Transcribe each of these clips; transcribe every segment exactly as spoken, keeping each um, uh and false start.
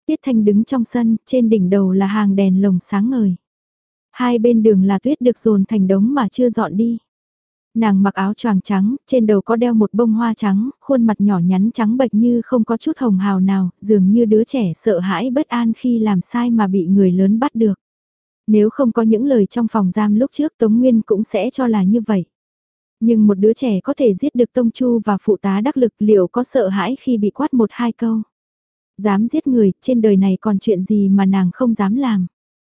Tiết Thanh đứng trong sân, trên đỉnh đầu là hàng đèn lồng sáng ngời. Hai bên đường là tuyết được dồn thành đống mà chưa dọn đi. Nàng mặc áo choàng trắng, trên đầu có đeo một bông hoa trắng, khuôn mặt nhỏ nhắn trắng bệch như không có chút hồng hào nào, dường như đứa trẻ sợ hãi bất an khi làm sai mà bị người lớn bắt được. Nếu không có những lời trong phòng giam lúc trước Tống Nguyên cũng sẽ cho là như vậy. Nhưng một đứa trẻ có thể giết được Tông Chu và phụ tá đắc lực liệu có sợ hãi khi bị quát một hai câu. Dám giết người, trên đời này còn chuyện gì mà nàng không dám làm.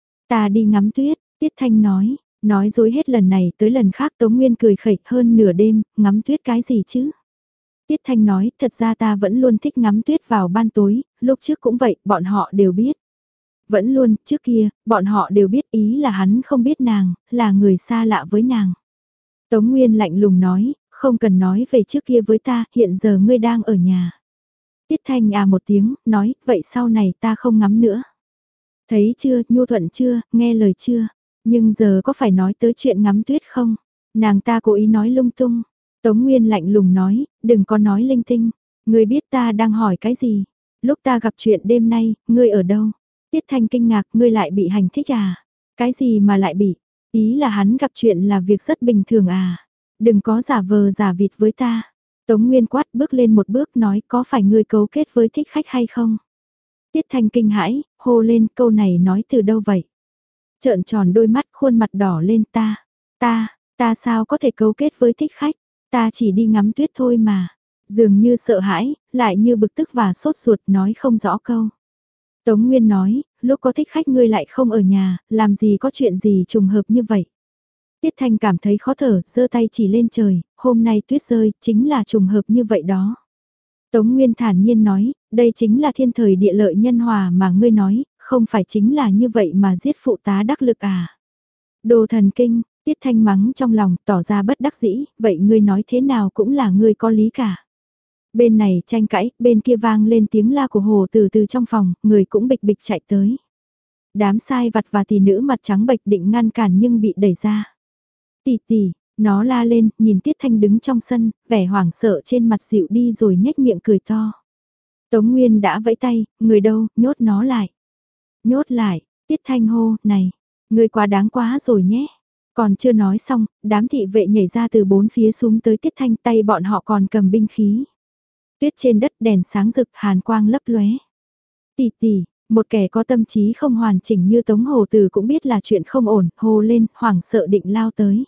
Ta đi ngắm tuyết, Tiết Thanh nói, nói dối hết lần này tới lần khác Tống Nguyên cười khẩy hơn nửa đêm, ngắm tuyết cái gì chứ. Tiết Thanh nói, thật ra ta vẫn luôn thích ngắm tuyết vào ban tối, lúc trước cũng vậy, bọn họ đều biết. Vẫn luôn, trước kia, bọn họ đều biết ý là hắn không biết nàng, là người xa lạ với nàng. Tống Nguyên lạnh lùng nói, không cần nói về trước kia với ta, hiện giờ ngươi đang ở nhà. Tiết Thanh à một tiếng, nói, vậy sau này ta không ngắm nữa. Thấy chưa, nhu thuận chưa, nghe lời chưa, nhưng giờ có phải nói tới chuyện ngắm tuyết không? Nàng ta cố ý nói lung tung. Tống Nguyên lạnh lùng nói, đừng có nói linh tinh, ngươi biết ta đang hỏi cái gì? Lúc ta gặp chuyện đêm nay, ngươi ở đâu? Tiết Thanh kinh ngạc, ngươi lại bị hành thích à? Cái gì mà lại bị? Ý là hắn gặp chuyện là việc rất bình thường à? Đừng có giả vờ giả vịt với ta. Tống Nguyên quát bước lên một bước nói có phải ngươi cấu kết với thích khách hay không? Tiết Thanh kinh hãi, hô lên câu này nói từ đâu vậy? Trợn tròn đôi mắt khuôn mặt đỏ lên ta. Ta, ta sao có thể cấu kết với thích khách? Ta chỉ đi ngắm tuyết thôi mà. Dường như sợ hãi, lại như bực tức và sốt ruột nói không rõ câu. Tống Nguyên nói, lúc có thích khách ngươi lại không ở nhà, làm gì có chuyện gì trùng hợp như vậy. Tiết Thanh cảm thấy khó thở, giơ tay chỉ lên trời, hôm nay tuyết rơi, chính là trùng hợp như vậy đó. Tống Nguyên thản nhiên nói, đây chính là thiên thời địa lợi nhân hòa mà ngươi nói, không phải chính là như vậy mà giết phụ tá đắc lực à. Đồ thần kinh, Tiết Thanh mắng trong lòng, tỏ ra bất đắc dĩ, vậy ngươi nói thế nào cũng là ngươi có lý cả. Bên này tranh cãi, bên kia vang lên tiếng la của hồ từ từ trong phòng, người cũng bịch bịch chạy tới. Đám sai vặt và tỷ nữ mặt trắng bệch định ngăn cản nhưng bị đẩy ra. Tỷ tỷ, nó la lên, nhìn Tiết Thanh đứng trong sân, vẻ hoảng sợ trên mặt dịu đi rồi nhếch miệng cười to. Tống Nguyên đã vẫy tay, người đâu, nhốt nó lại. Nhốt lại, Tiết Thanh hô, này, người quá đáng quá rồi nhé. Còn chưa nói xong, đám thị vệ nhảy ra từ bốn phía xuống tới Tiết Thanh, tay bọn họ còn cầm binh khí. Tuyết trên đất đèn sáng rực, hàn quang lấp lóe. Tỷ tỷ, một kẻ có tâm trí không hoàn chỉnh như Tống Hồ Từ cũng biết là chuyện không ổn, hô lên, hoảng sợ định lao tới.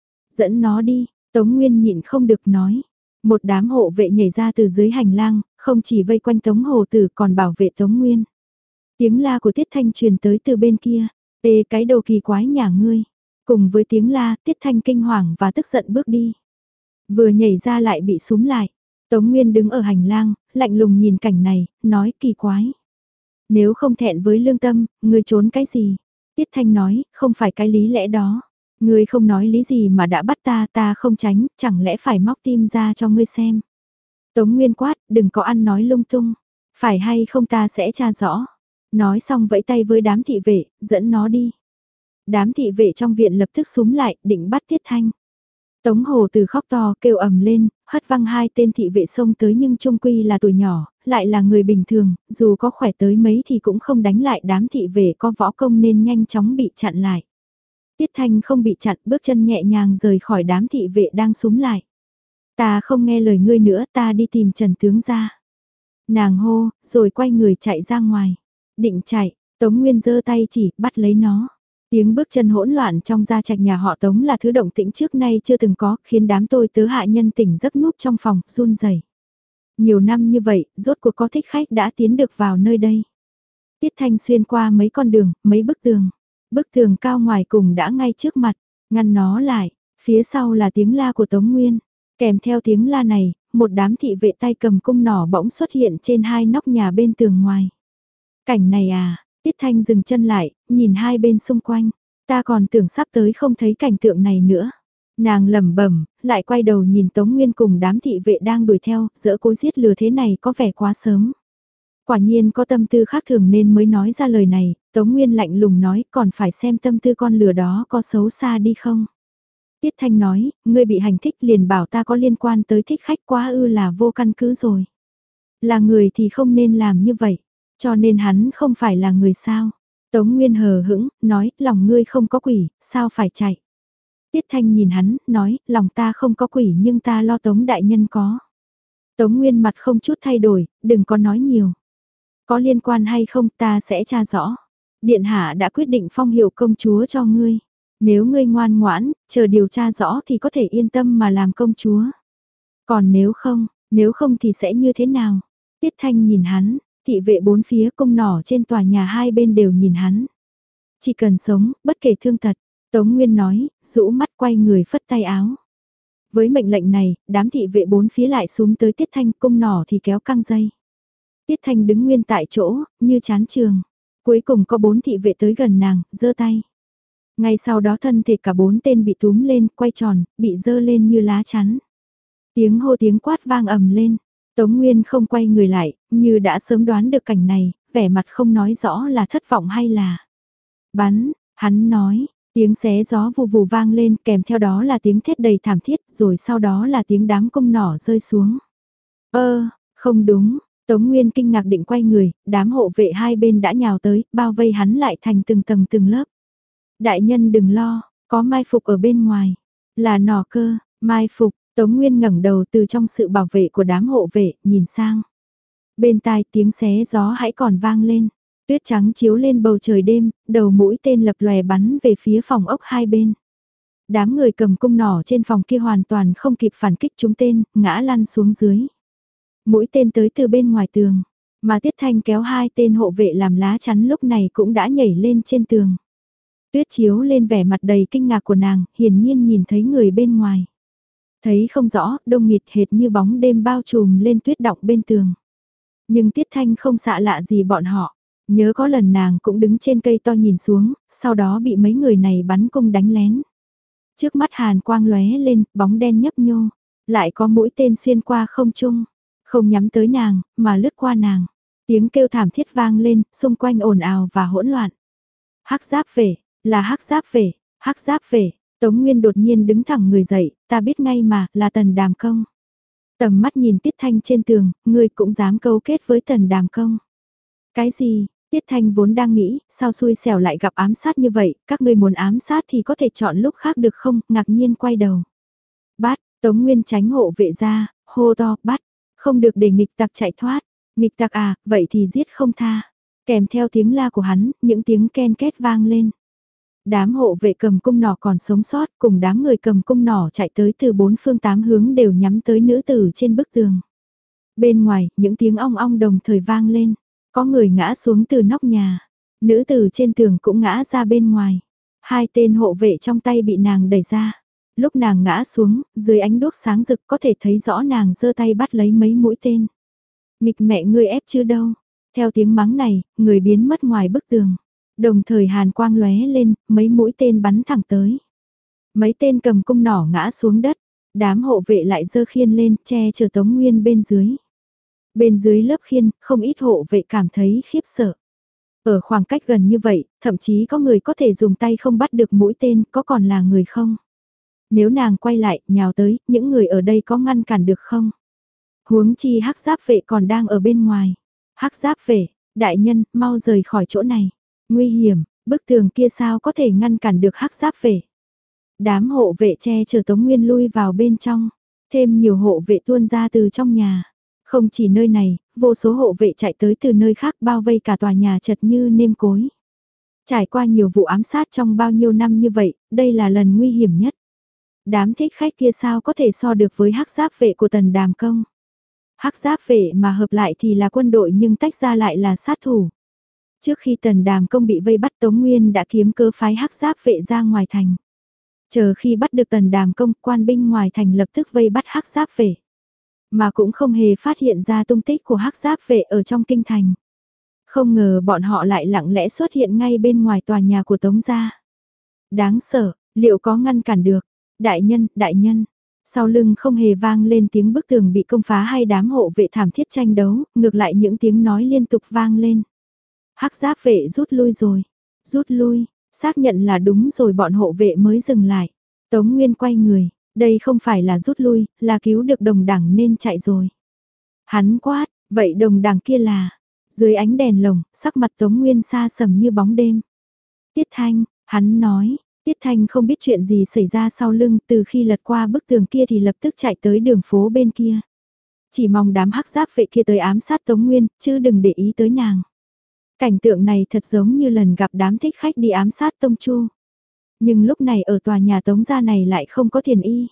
Dẫn nó đi, Tống Nguyên nhịn không được nói. Một đám hộ vệ nhảy ra từ dưới hành lang, không chỉ vây quanh Tống Hồ Tử còn bảo vệ Tống Nguyên. Tiếng la của Tiết Thanh truyền tới từ bên kia, ê cái đầu kỳ quái nhà ngươi. Cùng với tiếng la, Tiết Thanh kinh hoàng và tức giận bước đi. Vừa nhảy ra lại bị súm lại. Tống Nguyên đứng ở hành lang, lạnh lùng nhìn cảnh này, nói kỳ quái. Nếu không thẹn với lương tâm, ngươi trốn cái gì? Tiết Thanh nói, không phải cái lý lẽ đó. Ngươi không nói lý gì mà đã bắt ta, ta không tránh, chẳng lẽ phải móc tim ra cho ngươi xem. Tống Nguyên quát, đừng có ăn nói lung tung. Phải hay không ta sẽ tra rõ. Nói xong vẫy tay với đám thị vệ, dẫn nó đi. Đám thị vệ trong viện lập tức súm lại, định bắt Tiết Thanh. Tống Hồ Từ khóc to kêu ầm lên, hất văng hai tên thị vệ xông tới nhưng trung quy là tuổi nhỏ, lại là người bình thường, dù có khỏe tới mấy thì cũng không đánh lại đám thị vệ có võ công nên nhanh chóng bị chặn lại. Tiết Thanh không bị chặn, bước chân nhẹ nhàng rời khỏi đám thị vệ đang súm lại. Ta không nghe lời ngươi nữa, ta đi tìm Trần Tướng ra. Nàng hô, rồi quay người chạy ra ngoài. Định chạy, Tống Nguyên giơ tay chỉ, bắt lấy nó. Tiếng bước chân hỗn loạn trong gia trạch nhà họ Tống là thứ động tĩnh trước nay chưa từng có, khiến đám tôi tớ hạ nhân tỉnh giấc núp trong phòng, run rẩy. Nhiều năm như vậy, rốt cuộc có thích khách đã tiến được vào nơi đây. Tiết Thanh xuyên qua mấy con đường, mấy bức tường. Bức tường cao ngoài cùng đã ngay trước mặt, ngăn nó lại, phía sau là tiếng la của Tống Nguyên. Kèm theo tiếng la này, một đám thị vệ tay cầm cung nỏ bỗng xuất hiện trên hai nóc nhà bên tường ngoài. Cảnh này à, Tiết Thanh dừng chân lại, nhìn hai bên xung quanh, ta còn tưởng sắp tới không thấy cảnh tượng này nữa. Nàng lẩm bẩm, lại quay đầu nhìn Tống Nguyên cùng đám thị vệ đang đuổi theo, dỡ cố giết lừa thế này có vẻ quá sớm. Quả nhiên có tâm tư khác thường nên mới nói ra lời này, Tống Nguyên lạnh lùng nói còn phải xem tâm tư con lừa đó có xấu xa đi không. Tiết Thanh nói, ngươi bị hành thích liền bảo ta có liên quan tới thích khách quá ư là vô căn cứ rồi. Là người thì không nên làm như vậy. Cho nên hắn không phải là người sao. Tống Nguyên hờ hững, nói, lòng ngươi không có quỷ, sao phải chạy. Tiết Thanh nhìn hắn, nói, lòng ta không có quỷ nhưng ta lo Tống đại nhân có. Tống Nguyên mặt không chút thay đổi, đừng có nói nhiều. Có liên quan hay không ta sẽ tra rõ. Điện hạ đã quyết định phong hiệu công chúa cho ngươi. Nếu ngươi ngoan ngoãn, chờ điều tra rõ thì có thể yên tâm mà làm công chúa. Còn nếu không, nếu không thì sẽ như thế nào? Tiết Thanh nhìn hắn, thị vệ bốn phía cung nỏ trên tòa nhà hai bên đều nhìn hắn. Chỉ cần sống, bất kể thương tật. Tống Nguyên nói, rũ mắt quay người phất tay áo. Với mệnh lệnh này, đám thị vệ bốn phía lại xuống tới Tiết Thanh, cung nỏ thì kéo căng dây. Tiết Thanh đứng nguyên tại chỗ, như chán trường. Cuối cùng có bốn thị vệ tới gần nàng, giơ tay. Ngay sau đó thân thể cả bốn tên bị túm lên, quay tròn, bị giơ lên như lá chắn. Tiếng hô tiếng quát vang ầm lên. Tống Nguyên không quay người lại, như đã sớm đoán được cảnh này, vẻ mặt không nói rõ là thất vọng hay là bắn, hắn nói, tiếng xé gió vù vù vang lên kèm theo đó là tiếng thét đầy thảm thiết rồi sau đó là tiếng đám cung nỏ rơi xuống. Ơ, không đúng, Tống Nguyên kinh ngạc định quay người, đám hộ vệ hai bên đã nhào tới, bao vây hắn lại thành từng tầng từng lớp. Đại nhân đừng lo, có mai phục ở bên ngoài, là nỏ cơ, mai phục. Tống Nguyên ngẩng đầu từ trong sự bảo vệ của đám hộ vệ, nhìn sang. Bên tai tiếng xé gió hãy còn vang lên. Tuyết trắng chiếu lên bầu trời đêm, đầu mũi tên lập lòe bắn về phía phòng ốc hai bên. Đám người cầm cung nỏ trên phòng kia hoàn toàn không kịp phản kích chúng tên, ngã lăn xuống dưới. Mũi tên tới từ bên ngoài tường, mà Tiết Thanh kéo hai tên hộ vệ làm lá chắn lúc này cũng đã nhảy lên trên tường. Tuyết chiếu lên vẻ mặt đầy kinh ngạc của nàng, hiển nhiên nhìn thấy người bên ngoài. Thấy không rõ, đông nghịt hệt như bóng đêm bao trùm lên tuyết đọng bên tường. Nhưng Tiết Thanh không xạ lạ gì bọn họ. Nhớ có lần nàng cũng đứng trên cây to nhìn xuống, sau đó bị mấy người này bắn cung đánh lén. Trước mắt hàn quang lóe lên, bóng đen nhấp nhô. Lại có mũi tên xuyên qua không trung. Không nhắm tới nàng, mà lướt qua nàng. Tiếng kêu thảm thiết vang lên, xung quanh ồn ào và hỗn loạn. Hắc giáp về, là hắc giáp về, hắc giáp về. Tống Nguyên đột nhiên đứng thẳng người dậy, ta biết ngay mà, là Tần Đàm Công. Tầm mắt nhìn Tiết Thanh trên tường, ngươi cũng dám câu kết với Tần Đàm Công. Cái gì, Tiết Thanh vốn đang nghĩ, sao xui xẻo lại gặp ám sát như vậy, các ngươi muốn ám sát thì có thể chọn lúc khác được không, ngạc nhiên quay đầu. Bắt, Tống Nguyên tránh hộ vệ ra, hô to, bắt, không được để nghịch tặc chạy thoát, nghịch tặc à, vậy thì giết không tha. Kèm theo tiếng la của hắn, những tiếng ken két vang lên. Đám hộ vệ cầm cung nỏ còn sống sót cùng đám người cầm cung nỏ chạy tới từ bốn phương tám hướng đều nhắm tới nữ tử trên bức tường. Bên ngoài, những tiếng ong ong đồng thời vang lên. Có người ngã xuống từ nóc nhà. Nữ tử trên tường cũng ngã ra bên ngoài. Hai tên hộ vệ trong tay bị nàng đẩy ra. Lúc nàng ngã xuống, dưới ánh đuốc sáng rực có thể thấy rõ nàng giơ tay bắt lấy mấy mũi tên. Nghịch mẹ ngươi ép chứ đâu. Theo tiếng mắng này, người biến mất ngoài bức tường. Đồng thời hàn quang lóe lên, mấy mũi tên bắn thẳng tới. Mấy tên cầm cung nỏ ngã xuống đất, đám hộ vệ lại giơ khiên lên, che chở Tống Nguyên bên dưới. Bên dưới lớp khiên, không ít hộ vệ cảm thấy khiếp sợ. Ở khoảng cách gần như vậy, thậm chí có người có thể dùng tay không bắt được mũi tên, có còn là người không? Nếu nàng quay lại, nhào tới, những người ở đây có ngăn cản được không? Huống chi hắc giáp vệ còn đang ở bên ngoài. Hắc giáp vệ, đại nhân, mau rời khỏi chỗ này. Nguy hiểm, bức tường kia sao có thể ngăn cản được hắc giáp vệ. Đám hộ vệ che chở Tống Nguyên lui vào bên trong. Thêm nhiều hộ vệ tuôn ra từ trong nhà. Không chỉ nơi này, vô số hộ vệ chạy tới từ nơi khác bao vây cả tòa nhà chật như nêm cối. Trải qua nhiều vụ ám sát trong bao nhiêu năm như vậy, đây là lần nguy hiểm nhất. Đám thích khách kia sao có thể so được với hắc giáp vệ của Tần Đàm Công. Hắc giáp vệ mà hợp lại thì là quân đội nhưng tách ra lại là sát thủ. Trước khi Tần Đàm Công bị vây bắt Tống Nguyên đã kiếm cơ phái hắc giáp vệ ra ngoài thành. Chờ khi bắt được Tần Đàm Công, quan binh ngoài thành lập tức vây bắt hắc giáp vệ. Mà cũng không hề phát hiện ra tung tích của hắc giáp vệ ở trong kinh thành. Không ngờ bọn họ lại lặng lẽ xuất hiện ngay bên ngoài tòa nhà của Tống gia. Đáng sợ, liệu có ngăn cản được? Đại nhân, đại nhân. Sau lưng không hề vang lên tiếng bức tường bị công phá hay đám hộ vệ thảm thiết tranh đấu, ngược lại những tiếng nói liên tục vang lên. Hắc giáp vệ rút lui rồi, rút lui, xác nhận là đúng rồi bọn hộ vệ mới dừng lại. Tống Nguyên quay người, đây không phải là rút lui, là cứu được đồng đảng nên chạy rồi. Hắn quát, vậy đồng đảng kia là, Dưới ánh đèn lồng, sắc mặt Tống Nguyên xa sầm như bóng đêm. Tiết Thanh, hắn nói, Tiết Thanh không biết chuyện gì xảy ra sau lưng, từ khi lật qua bức tường kia thì lập tức chạy tới đường phố bên kia. Chỉ mong đám hắc giáp vệ kia tới ám sát Tống Nguyên, chứ đừng để ý tới nàng. Cảnh tượng này thật giống như lần gặp đám thích khách đi ám sát Tông Chu. Nhưng lúc này ở tòa nhà Tống gia này lại không có thiền y.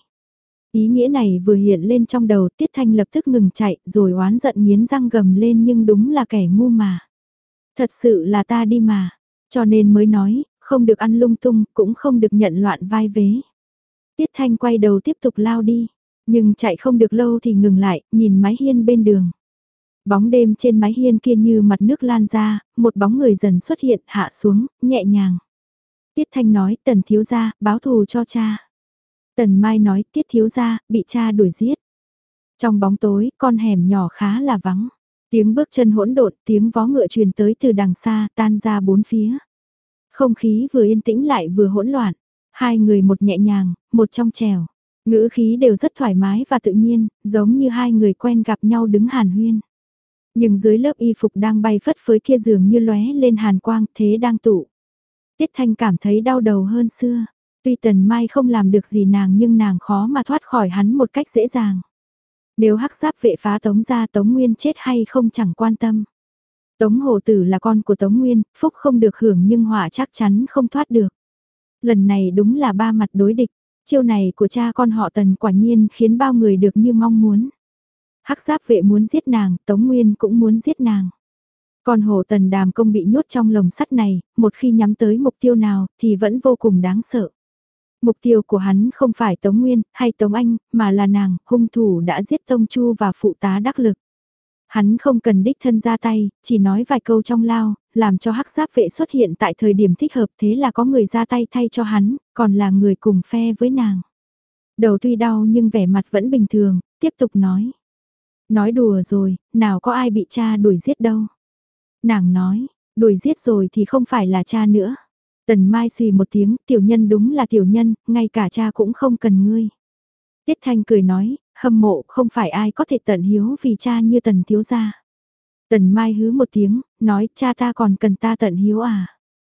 Ý nghĩa này vừa hiện lên trong đầu, Tiết Thanh lập tức ngừng chạy, rồi oán giận nghiến răng gầm lên, nhưng đúng là kẻ ngu mà. Thật sự là ta đi mà, cho nên mới nói, không được ăn lung tung, cũng không được nhận loạn vai vế. Tiết Thanh quay đầu tiếp tục lao đi, nhưng chạy không được lâu thì ngừng lại, nhìn mái hiên bên đường. Bóng đêm trên mái hiên kia như mặt nước lan ra, một bóng người dần xuất hiện, hạ xuống, nhẹ nhàng. Tiết Thanh nói, Tần thiếu gia, báo thù cho cha. Tần Mai nói, Tiết thiếu gia, bị cha đuổi giết. Trong bóng tối, con hẻm nhỏ khá là vắng. Tiếng bước chân hỗn độn, tiếng vó ngựa truyền tới từ đằng xa, tan ra bốn phía. Không khí vừa yên tĩnh lại vừa hỗn loạn. Hai người một nhẹ nhàng, một trong trèo. Ngữ khí đều rất thoải mái và tự nhiên, giống như hai người quen gặp nhau đứng hàn huyên. Nhưng dưới lớp y phục đang bay phất phới kia dường như lóe lên hàn quang, thế đang tụ. Tiết Thanh cảm thấy đau đầu hơn xưa. Tuy Tần Mai không làm được gì nàng nhưng nàng khó mà thoát khỏi hắn một cách dễ dàng. Nếu hắc giáp vệ phá Tống gia, Tống Nguyên chết hay không chẳng quan tâm. Tống Hồ Tử là con của Tống Nguyên, phúc không được hưởng nhưng họa chắc chắn không thoát được. Lần này đúng là ba mặt đối địch, chiêu này của cha con họ Tần quả nhiên khiến bao người được như mong muốn. Hắc giáp vệ muốn giết nàng, Tống Nguyên cũng muốn giết nàng. Còn Hồ Tần Đàm Công bị nhốt trong lồng sắt này, một khi nhắm tới mục tiêu nào thì vẫn vô cùng đáng sợ. Mục tiêu của hắn không phải Tống Nguyên hay Tống Anh, mà là nàng, hung thủ đã giết Tông Chu và phụ tá đắc lực. Hắn không cần đích thân ra tay, chỉ nói vài câu trong lao, làm cho hắc giáp vệ xuất hiện tại thời điểm thích hợp, thế là có người ra tay thay cho hắn, còn là người cùng phe với nàng. Đầu tuy đau nhưng vẻ mặt vẫn bình thường, tiếp tục nói. Nói đùa rồi, nào có ai bị cha đuổi giết đâu. Nàng nói, đuổi giết rồi thì không phải là cha nữa. Tần Mai suy một tiếng, tiểu nhân đúng là tiểu nhân, ngay cả cha cũng không cần ngươi. Tiết Thanh cười nói, hâm mộ không phải ai có thể tận hiếu vì cha như Tần thiếu gia. Tần Mai hứ một tiếng, nói cha ta còn cần ta tận hiếu à.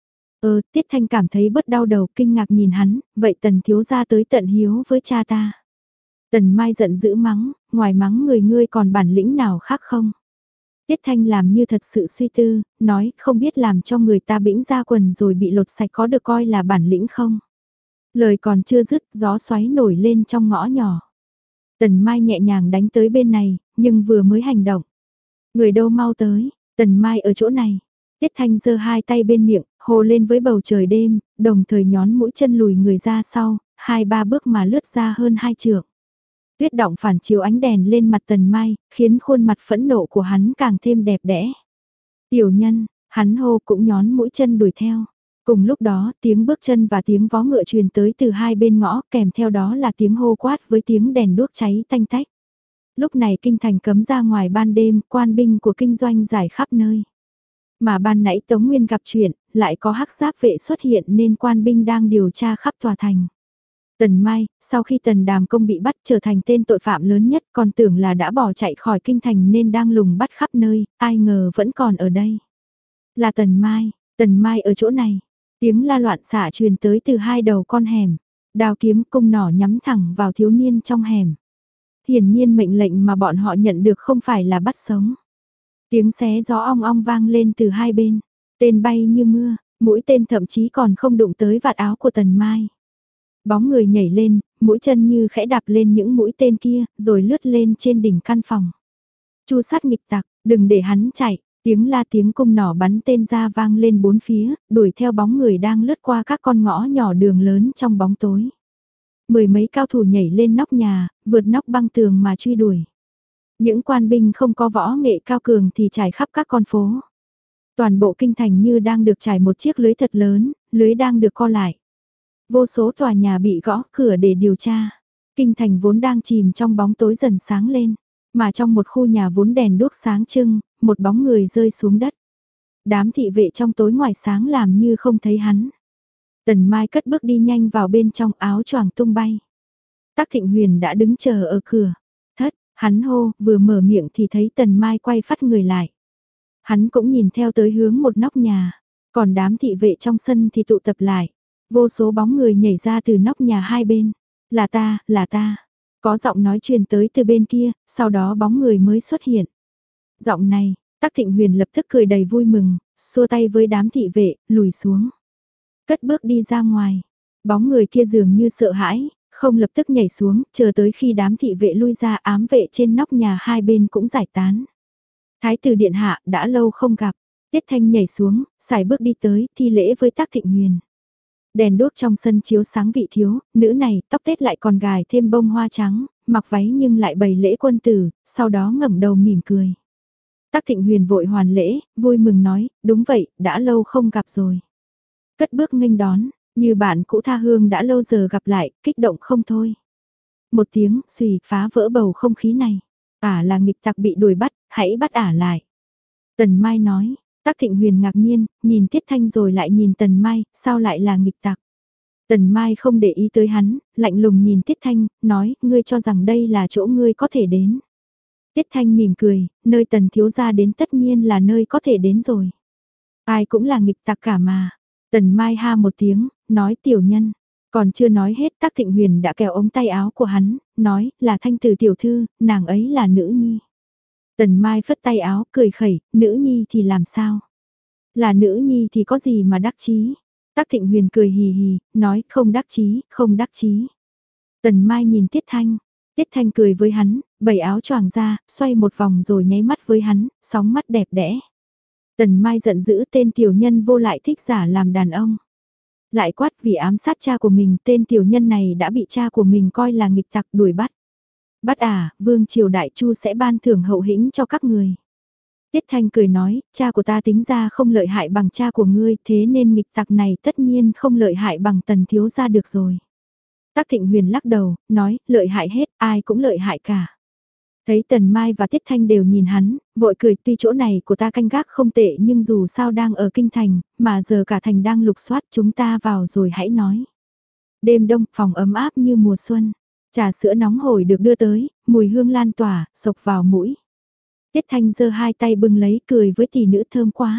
Ờ, Tiết Thanh cảm thấy bớt đau đầu, kinh ngạc nhìn hắn, vậy Tần thiếu gia tới tận hiếu với cha ta. Tần Mai giận dữ mắng, ngoài mắng người ngươi còn bản lĩnh nào khác không? Tiết Thanh làm như thật sự suy tư, nói không biết làm cho người ta bĩnh ra quần rồi bị lột sạch có được coi là bản lĩnh không? Lời còn chưa dứt, gió xoáy nổi lên trong ngõ nhỏ. Tần Mai nhẹ nhàng đánh tới bên này, nhưng vừa mới hành động. Người đâu mau tới, Tần Mai ở chỗ này. Tiết Thanh giơ hai tay bên miệng, hô lên với bầu trời đêm, đồng thời nhón mũi chân lùi người ra sau, hai ba bước mà lướt ra hơn hai trượng. Tuyết động phản chiếu ánh đèn lên mặt Tần Mai, khiến khuôn mặt phẫn nộ của hắn càng thêm đẹp đẽ. Tiểu nhân, hắn hô cũng nhón mũi chân đuổi theo. Cùng lúc đó, tiếng bước chân và tiếng vó ngựa truyền tới từ hai bên ngõ, kèm theo đó là tiếng hô quát với tiếng đèn đuốc cháy tanh tách. Lúc này kinh thành cấm ra ngoài ban đêm, quan binh của kinh doanh giải khắp nơi. Mà ban nãy Tống Nguyên gặp chuyện, lại có hắc giáp vệ xuất hiện nên quan binh đang điều tra khắp tòa thành. Tần Mai, sau khi Tần Đàm Công bị bắt trở thành tên tội phạm lớn nhất, còn tưởng là đã bỏ chạy khỏi kinh thành nên đang lùng bắt khắp nơi, ai ngờ vẫn còn ở đây. Là Tần Mai, Tần Mai ở chỗ này. Tiếng la loạn xạ truyền tới từ hai đầu con hẻm, đao kiếm cung nỏ nhắm thẳng vào thiếu niên trong hẻm. Hiển nhiên mệnh lệnh mà bọn họ nhận được không phải là bắt sống. Tiếng xé gió ong ong vang lên từ hai bên, tên bay như mưa, mũi tên thậm chí còn không đụng tới vạt áo của Tần Mai. Bóng người nhảy lên, mũi chân như khẽ đạp lên những mũi tên kia, rồi lướt lên trên đỉnh căn phòng. Chu sát nghịch tặc, đừng để hắn chạy, tiếng la tiếng cung nỏ bắn tên ra vang lên bốn phía, đuổi theo bóng người đang lướt qua các con ngõ nhỏ đường lớn trong bóng tối. Mười mấy cao thủ nhảy lên nóc nhà, vượt nóc băng tường mà truy đuổi. Những quan binh không có võ nghệ cao cường thì trải khắp các con phố. Toàn bộ kinh thành như đang được trải một chiếc lưới thật lớn, lưới đang được co lại. Vô số tòa nhà bị gõ cửa để điều tra. Kinh thành vốn đang chìm trong bóng tối dần sáng lên. Mà trong một khu nhà vốn đèn đuốc sáng trưng, một bóng người rơi xuống đất. Đám thị vệ trong tối ngoài sáng làm như không thấy hắn. Tần Mai cất bước đi nhanh vào bên trong, áo choàng tung bay. Tắc Thịnh Huyền đã đứng chờ ở cửa. Thất, hắn hô, vừa mở miệng thì thấy Tần Mai quay phắt người lại. Hắn cũng nhìn theo tới hướng một nóc nhà, còn đám thị vệ trong sân thì tụ tập lại. Vô số bóng người nhảy ra từ nóc nhà hai bên. Là ta, là ta. Có giọng nói truyền tới từ bên kia, sau đó bóng người mới xuất hiện. Giọng này, Tắc Thịnh Huyền lập tức cười đầy vui mừng, xua tay với đám thị vệ, lùi xuống. Cất bước đi ra ngoài. Bóng người kia dường như sợ hãi, không lập tức nhảy xuống, chờ tới khi đám thị vệ lui ra, ám vệ trên nóc nhà hai bên cũng giải tán. Thái tử điện hạ đã lâu không gặp. Tiết Thanh nhảy xuống, xài bước đi tới, thi lễ với Tắc Thịnh Huyền. Đèn đuốc trong sân chiếu sáng vị thiếu, nữ này tóc tết lại còn gài thêm bông hoa trắng, mặc váy nhưng lại bày lễ quân tử, sau đó ngẩng đầu mỉm cười. Tắc Thịnh Huyền vội hoàn lễ, vui mừng nói, đúng vậy, đã lâu không gặp rồi. Cất bước nghênh đón, như bạn cũ tha hương đã lâu giờ gặp lại, kích động không thôi. Một tiếng, xùy phá vỡ bầu không khí này. Ả là nghịch tặc bị đuổi bắt, hãy bắt Ả lại. Tần Mai nói, Tắc Thịnh Huyền ngạc nhiên, nhìn Tiết Thanh rồi lại nhìn Tần Mai, sao lại là nghịch tặc? Tần Mai không để ý tới hắn, lạnh lùng nhìn Tiết Thanh, nói, ngươi cho rằng đây là chỗ ngươi có thể đến. Tiết Thanh mỉm cười, nơi Tần thiếu gia đến tất nhiên là nơi có thể đến rồi. Ai cũng là nghịch tặc cả mà. Tần Mai ha một tiếng, nói tiểu nhân. Còn chưa nói hết Tắc Thịnh Huyền đã kéo ống tay áo của hắn, nói là Thanh Từ tiểu thư, nàng ấy là nữ nhi. Tần Mai phất tay áo, cười khẩy, nữ nhi thì làm sao? Là nữ nhi thì có gì mà đắc chí? Tắc Thịnh Huyền cười hì hì, nói không đắc chí, không đắc chí. Tần Mai nhìn Tiết Thanh, Tiết Thanh cười với hắn, bày áo choàng ra, xoay một vòng rồi nháy mắt với hắn, sóng mắt đẹp đẽ. Tần Mai giận dữ tên tiểu nhân vô lại thích giả làm đàn ông. Lại quát vì ám sát cha của mình, tên tiểu nhân này đã bị cha của mình coi là nghịch tặc đuổi bắt. Bắt à, vương triều đại chu sẽ ban thưởng hậu hĩnh cho các người. Tiết Thanh cười nói, cha của ta tính ra không lợi hại bằng cha của ngươi, thế nên nghịch tặc này tất nhiên không lợi hại bằng Tần thiếu gia được rồi. Tắc Thịnh Huyền lắc đầu, nói, lợi hại hết, ai cũng lợi hại cả. Thấy Tần Mai và Tiết Thanh đều nhìn hắn, vội cười, tuy chỗ này của ta canh gác không tệ nhưng dù sao đang ở kinh thành, mà giờ cả thành đang lục soát, chúng ta vào rồi hãy nói. Đêm đông, phòng ấm áp như mùa xuân, trà sữa nóng hổi được đưa tới, mùi hương lan tỏa, sộc vào mũi. Tiết Thanh giơ hai tay bưng lấy, cười với tỷ nữ thơm quá.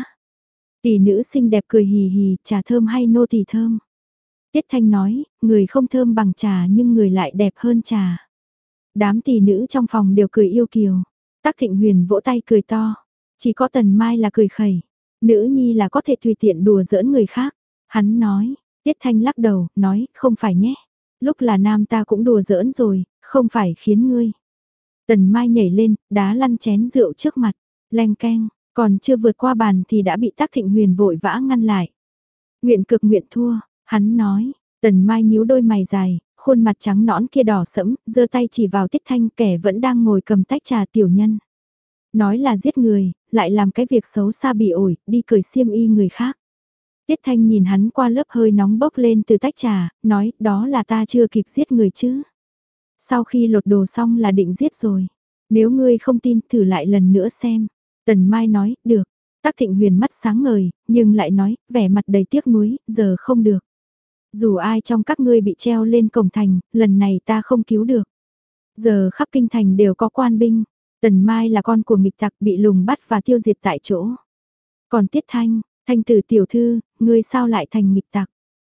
Tỷ nữ xinh đẹp cười hì hì, trà thơm hay nô tỳ thơm. Tiết Thanh nói, người không thơm bằng trà nhưng người lại đẹp hơn trà. Đám tỷ nữ trong phòng đều cười yêu kiều. Tắc Thịnh Huyền vỗ tay cười to. Chỉ có Tần Mai là cười khẩy. Nữ nhi là có thể tùy tiện đùa giỡn người khác. Hắn nói, Tiết Thanh lắc đầu, nói, không phải nhé. Lúc là nam ta cũng đùa giỡn rồi, không phải khiến ngươi. Tần Mai nhảy lên, đá lăn chén rượu trước mặt. Leng keng, còn chưa vượt qua bàn thì đã bị Tắc Thịnh Huyền vội vã ngăn lại. Nguyện cực nguyện thua, hắn nói. Tần Mai nhíu đôi mày dài, khuôn mặt trắng nõn kia đỏ sẫm, giơ tay chỉ vào Tiết Thanh, kẻ vẫn đang ngồi cầm tách trà tiểu nhân. Nói là giết người, lại làm cái việc xấu xa bị ổi, đi cởi xiêm y người khác. Tiết Thanh nhìn hắn qua lớp hơi nóng bốc lên từ tách trà, nói, đó là ta chưa kịp giết người chứ. Sau khi lột đồ xong là định giết rồi. Nếu ngươi không tin, thử lại lần nữa xem. Tần Mai nói, được. Tắc Thịnh Huyền mắt sáng ngời, nhưng lại nói, vẻ mặt đầy tiếc nuối, giờ không được. Dù ai trong các ngươi bị treo lên cổng thành, lần này ta không cứu được. Giờ khắp kinh thành đều có quan binh. Tần Mai là con của nghịch tặc bị lùng bắt và tiêu diệt tại chỗ. Còn Tiết Thanh, Thanh tử tiểu thư, ngươi sao lại thành nghịch tặc?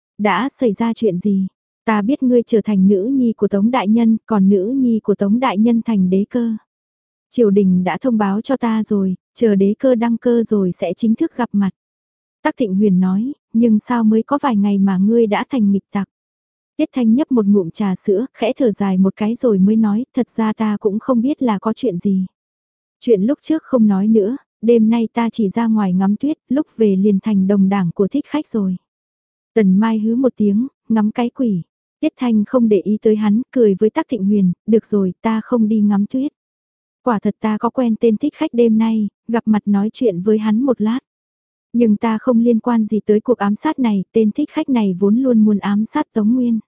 Đã xảy ra chuyện gì? Ta biết ngươi trở thành nữ nhi của Tống Đại Nhân, còn nữ nhi của Tống Đại Nhân thành đế cơ. Triều đình đã thông báo cho ta rồi, chờ đế cơ đăng cơ rồi sẽ chính thức gặp mặt. Tắc Thịnh Huyền nói, nhưng sao mới có vài ngày mà ngươi đã thành nghịch tặc? Tiết Thanh nhấp một ngụm trà sữa, khẽ thở dài một cái rồi mới nói, thật ra ta cũng không biết là có chuyện gì. Chuyện lúc trước không nói nữa, đêm nay ta chỉ ra ngoài ngắm tuyết, lúc về liền thành đồng đảng của thích khách rồi. Tần Mai hứ một tiếng, ngắm cái quỷ. Tiết Thanh không để ý tới hắn, cười với Tắc Thịnh Huyền, được rồi, ta không đi ngắm tuyết. Quả thật ta có quen tên thích khách đêm nay, gặp mặt nói chuyện với hắn một lát. Nhưng ta không liên quan gì tới cuộc ám sát này, tên thích khách này vốn luôn muốn ám sát Tống Nguyên.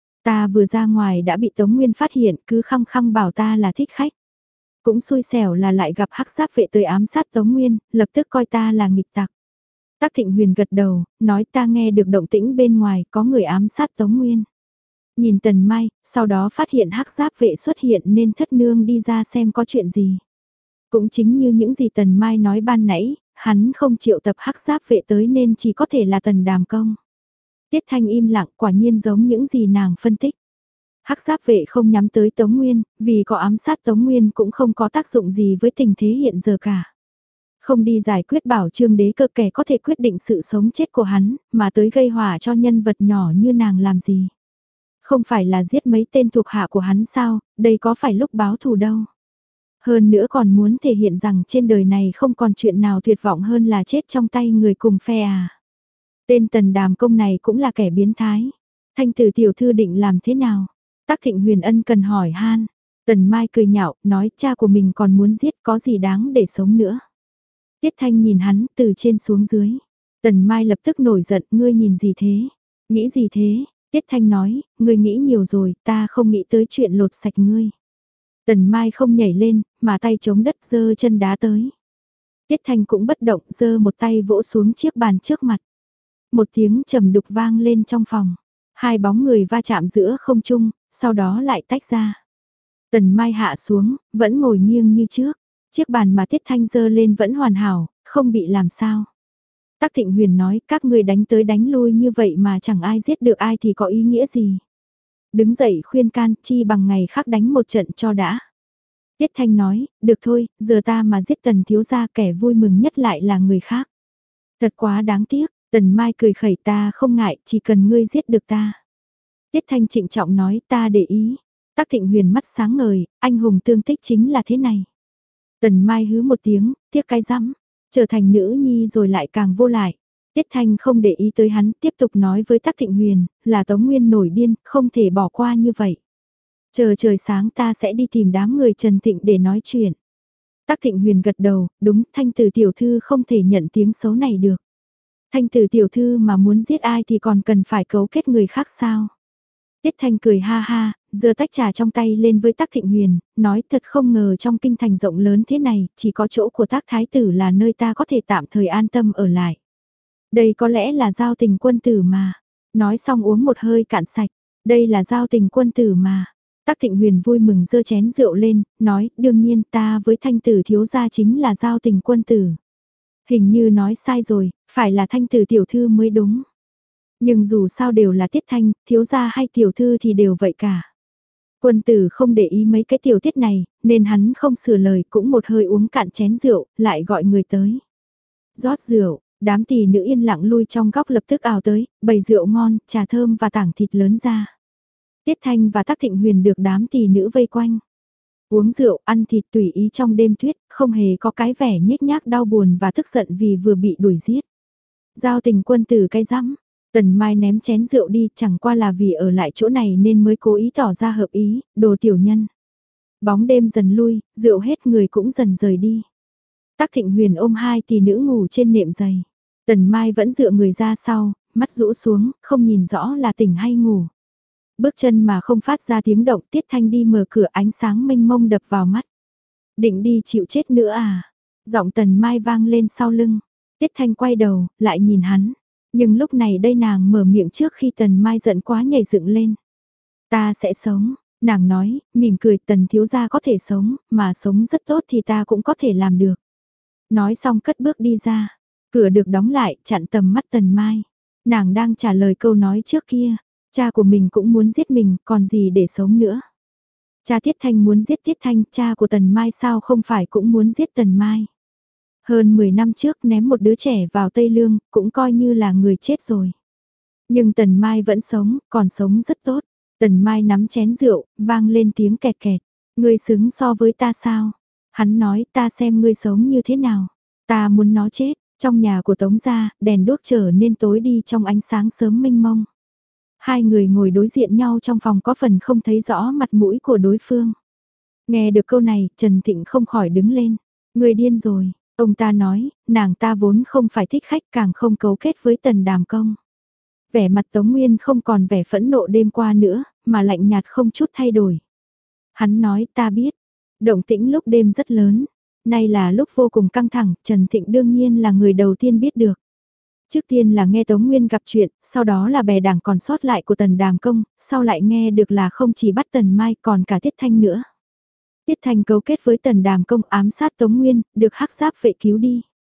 Ta vừa ra ngoài đã bị Tống Nguyên phát hiện, cứ khăng khăng bảo ta là thích khách. Cũng xui xẻo là lại gặp hắc giáp vệ tới ám sát Tống Nguyên, lập tức coi ta là nghịch tặc. Tắc Thịnh Huyền gật đầu, nói ta nghe được động tĩnh bên ngoài có người ám sát Tống Nguyên. Nhìn Tần Mai, sau đó phát hiện hắc giáp vệ xuất hiện nên thất nương đi ra xem có chuyện gì. Cũng chính như những gì Tần Mai nói ban nãy, hắn không triệu tập hắc giáp vệ tới nên chỉ có thể là Tần Đàm Công. Tiết Thanh im lặng, quả nhiên giống những gì nàng phân tích. Hắc giáp vệ không nhắm tới Tống Nguyên, vì có ám sát Tống Nguyên cũng không có tác dụng gì với tình thế hiện giờ cả. Không đi giải quyết bảo Trương Đế Cơ kẻ có thể quyết định sự sống chết của hắn, mà tới gây họa cho nhân vật nhỏ như nàng làm gì. Không phải là giết mấy tên thuộc hạ của hắn sao, đây có phải lúc báo thù đâu. Hơn nữa còn muốn thể hiện rằng trên đời này không còn chuyện nào tuyệt vọng hơn là chết trong tay người cùng phe à. Tên Tần Đàm Công này cũng là kẻ biến thái. Thanh Tử tiểu thư định làm thế nào? Tắc Thịnh Huyền ân cần hỏi han. Tần Mai cười nhạo, nói cha của mình còn muốn giết có gì đáng để sống nữa. Tiết Thanh nhìn hắn từ trên xuống dưới. Tần Mai lập tức nổi giận, ngươi nhìn gì thế? Nghĩ gì thế? Tiết Thanh nói, ngươi nghĩ nhiều rồi, ta không nghĩ tới chuyện lột sạch ngươi. Tần Mai không nhảy lên, mà tay chống đất giơ chân đá tới. Tiết Thanh cũng bất động, giơ một tay vỗ xuống chiếc bàn trước mặt. Một tiếng trầm đục vang lên trong phòng. Hai bóng người va chạm giữa không trung, sau đó lại tách ra. Tần Mai hạ xuống, vẫn ngồi nghiêng như trước. Chiếc bàn mà Tiết Thanh giơ lên vẫn hoàn hảo, không bị làm sao. Tắc Thịnh Huyền nói, các ngươi đánh tới đánh lui như vậy mà chẳng ai giết được ai thì có ý nghĩa gì. Đứng dậy khuyên can, chi bằng ngày khác đánh một trận cho đã. Tiết Thanh nói, được thôi, giờ ta mà giết Tần thiếu gia, kẻ vui mừng nhất lại là người khác. Thật quá đáng tiếc, Tần Mai cười khẩy, ta không ngại, chỉ cần ngươi giết được ta. Tiết Thanh trịnh trọng nói, ta để ý. Tắc Thịnh Huyền mắt sáng ngời, anh hùng tương tích chính là thế này. Tần Mai hứ một tiếng, tiếc cái rắm, trở thành nữ nhi rồi lại càng vô lại. Tiết Thanh không để ý tới hắn, tiếp tục nói với Tắc Thịnh Huyền, là Tống Nguyên nổi điên, không thể bỏ qua như vậy. Chờ trời sáng ta sẽ đi tìm đám người Trần Thịnh để nói chuyện. Tắc Thịnh Huyền gật đầu, đúng, Thanh Tử tiểu thư không thể nhận tiếng xấu này được. Thanh Tử tiểu thư mà muốn giết ai thì còn cần phải cấu kết người khác sao? Tiết Thanh cười ha ha, giơ tách trà trong tay lên với Tắc Thịnh Huyền, nói thật không ngờ trong kinh thành rộng lớn thế này, chỉ có chỗ của Tắc Thái Tử là nơi ta có thể tạm thời an tâm ở lại. Đây có lẽ là giao tình quân tử mà. Nói xong uống một hơi cạn sạch, đây là giao tình quân tử mà. Tắc Thịnh Huyền vui mừng giơ chén rượu lên, nói, đương nhiên ta với Thanh Tử thiếu gia chính là giao tình quân tử. Hình như nói sai rồi, phải là Thanh Tử tiểu thư mới đúng. Nhưng dù sao đều là Tiết Thanh, thiếu gia hay tiểu thư thì đều vậy cả. Quân tử không để ý mấy cái tiểu tiết này, nên hắn không sửa lời, cũng một hơi uống cạn chén rượu, lại gọi người tới. Rót rượu, đám tỷ nữ yên lặng lui trong góc lập tức ào tới, bày rượu ngon, trà thơm và tảng thịt lớn ra. Tiết Thanh và Tắc Thịnh Huyền được đám tỷ nữ vây quanh. Uống rượu, ăn thịt tùy ý trong đêm tuyết, không hề có cái vẻ nhếch nhác đau buồn và tức giận vì vừa bị đuổi giết. Giao tình quân tử cái rắm. Tần Mai ném chén rượu đi, chẳng qua là vì ở lại chỗ này nên mới cố ý tỏ ra hợp ý, đồ tiểu nhân. Bóng đêm dần lui, rượu hết người cũng dần rời đi. Tắc Thịnh Huyền ôm hai tỷ nữ ngủ trên nệm giày. Tần Mai vẫn dựa người ra sau, mắt rũ xuống, không nhìn rõ là tỉnh hay ngủ. Bước chân mà không phát ra tiếng động, Tiết Thanh đi mở cửa, ánh sáng mênh mông đập vào mắt. Định đi chịu chết nữa à? Giọng Tần Mai vang lên sau lưng. Tiết Thanh quay đầu, lại nhìn hắn. Nhưng lúc này đây nàng mở miệng trước khi Tần Mai giận quá nhảy dựng lên. Ta sẽ sống, nàng nói, mỉm cười, Tần thiếu gia có thể sống, mà sống rất tốt thì ta cũng có thể làm được. Nói xong cất bước đi ra, cửa được đóng lại, chặn tầm mắt Tần Mai. Nàng đang trả lời câu nói trước kia, cha của mình cũng muốn giết mình, còn gì để sống nữa. Cha Tiết Thanh muốn giết Tiết Thanh, cha của Tần Mai sao không phải cũng muốn giết Tần Mai. Hơn mười năm trước ném một đứa trẻ vào Tây Lương, cũng coi như là người chết rồi. Nhưng Tần Mai vẫn sống, còn sống rất tốt. Tần Mai nắm chén rượu, vang lên tiếng kẹt kẹt. Ngươi xứng so với ta sao? Hắn nói, ta xem ngươi sống như thế nào. Ta muốn nó chết. Trong nhà của Tống gia, đèn đuốc trở nên tối đi trong ánh sáng sớm mênh mông. Hai người ngồi đối diện nhau trong phòng có phần không thấy rõ mặt mũi của đối phương. Nghe được câu này, Trần Thịnh không khỏi đứng lên. Ngươi điên rồi. Ông ta nói, nàng ta vốn không phải thích khách, càng không cấu kết với Tần Đàm Công. Vẻ mặt Tống Nguyên không còn vẻ phẫn nộ đêm qua nữa, mà lạnh nhạt không chút thay đổi. Hắn nói, ta biết, động tĩnh lúc đêm rất lớn, nay là lúc vô cùng căng thẳng, Trần Thịnh đương nhiên là người đầu tiên biết được. Trước tiên là nghe Tống Nguyên gặp chuyện, sau đó là bè đảng còn sót lại của Tần Đàm Công, sau lại nghe được là không chỉ bắt Tần Mai còn cả Tiết Thanh nữa. Tiết Thanh cấu kết với Tần Đàm Công ám sát Tống Nguyên, được hắc giáp vệ cứu đi.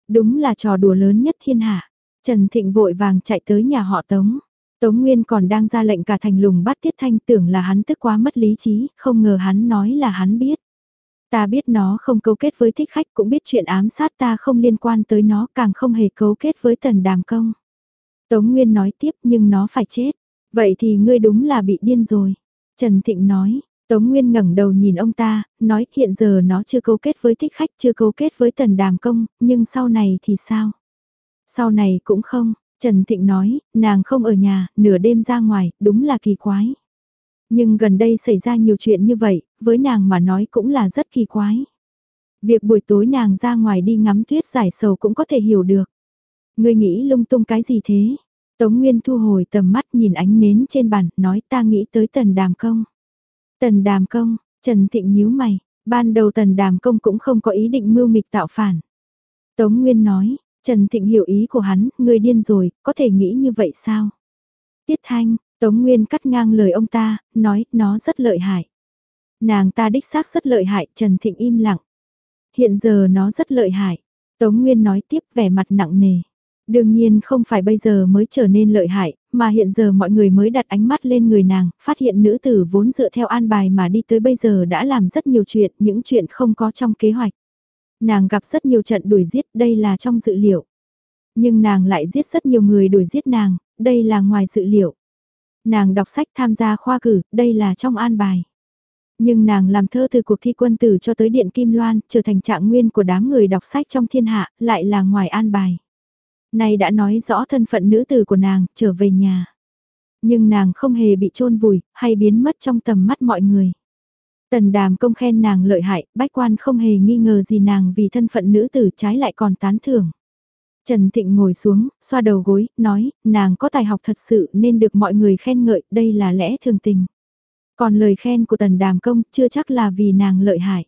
Đúng là trò đùa lớn nhất thiên hạ. Trần Thịnh vội vàng chạy tới nhà họ Tống. Tống Nguyên còn đang ra lệnh cả thành lùng bắt Tiết Thanh, tưởng là hắn tức quá mất lý trí, không ngờ hắn nói là hắn biết. Ta biết nó không cấu kết với Thích Khách, cũng biết chuyện ám sát ta không liên quan tới nó, càng không hề cấu kết với Tần Đàm Công. Tống Nguyên nói tiếp, nhưng nó phải chết. Vậy thì ngươi đúng là bị điên rồi. Trần Thịnh nói. Tống Nguyên ngẩng đầu nhìn ông ta, nói hiện giờ nó chưa cấu kết với Thích Khách, chưa cấu kết với Tần Đàm Công, nhưng sau này thì sao? Sau này cũng không. Trần Thịnh nói, nàng không ở nhà, nửa đêm ra ngoài, đúng là kỳ quái. Nhưng gần đây xảy ra nhiều chuyện như vậy, với nàng mà nói cũng là rất kỳ quái. Việc buổi tối nàng ra ngoài đi ngắm tuyết giải sầu cũng có thể hiểu được. Ngươi nghĩ lung tung cái gì thế? Tống Nguyên thu hồi tầm mắt nhìn ánh nến trên bàn, nói ta nghĩ tới Tần Đàm Công. Tần Đàm Công, Trần Thịnh nhíu mày, ban đầu Tần Đàm Công cũng không có ý định mưu nghịch tạo phản. Tống Nguyên nói, Trần Thịnh hiểu ý của hắn, ngươi điên rồi, có thể nghĩ như vậy sao? Tiết Thanh, Tống Nguyên cắt ngang lời ông ta, nói, nó rất lợi hại. Nàng ta đích xác rất lợi hại, Trần Thịnh im lặng. Hiện giờ nó rất lợi hại. Tống Nguyên nói tiếp vẻ mặt nặng nề. Đương nhiên không phải bây giờ mới trở nên lợi hại, mà hiện giờ mọi người mới đặt ánh mắt lên người nàng, phát hiện nữ tử vốn dựa theo an bài mà đi tới bây giờ đã làm rất nhiều chuyện, những chuyện không có trong kế hoạch. Nàng gặp rất nhiều trận đuổi giết, đây là trong dự liệu. Nhưng nàng lại giết rất nhiều người đuổi giết nàng, đây là ngoài dự liệu. Nàng đọc sách tham gia khoa cử, đây là trong an bài. Nhưng nàng làm thơ từ cuộc thi quân tử cho tới Điện Kim Loan, trở thành trạng nguyên của đám người đọc sách trong thiên hạ, lại là ngoài an bài. Này đã nói rõ thân phận nữ tử của nàng, trở về nhà. Nhưng nàng không hề bị chôn vùi, hay biến mất trong tầm mắt mọi người. Tần Đàm Công khen nàng lợi hại, bách quan không hề nghi ngờ gì nàng vì thân phận nữ tử, trái lại còn tán thưởng. Trần Thịnh ngồi xuống, xoa đầu gối, nói, nàng có tài học thật sự nên được mọi người khen ngợi, đây là lẽ thường tình. Còn lời khen của Tần Đàm Công chưa chắc là vì nàng lợi hại.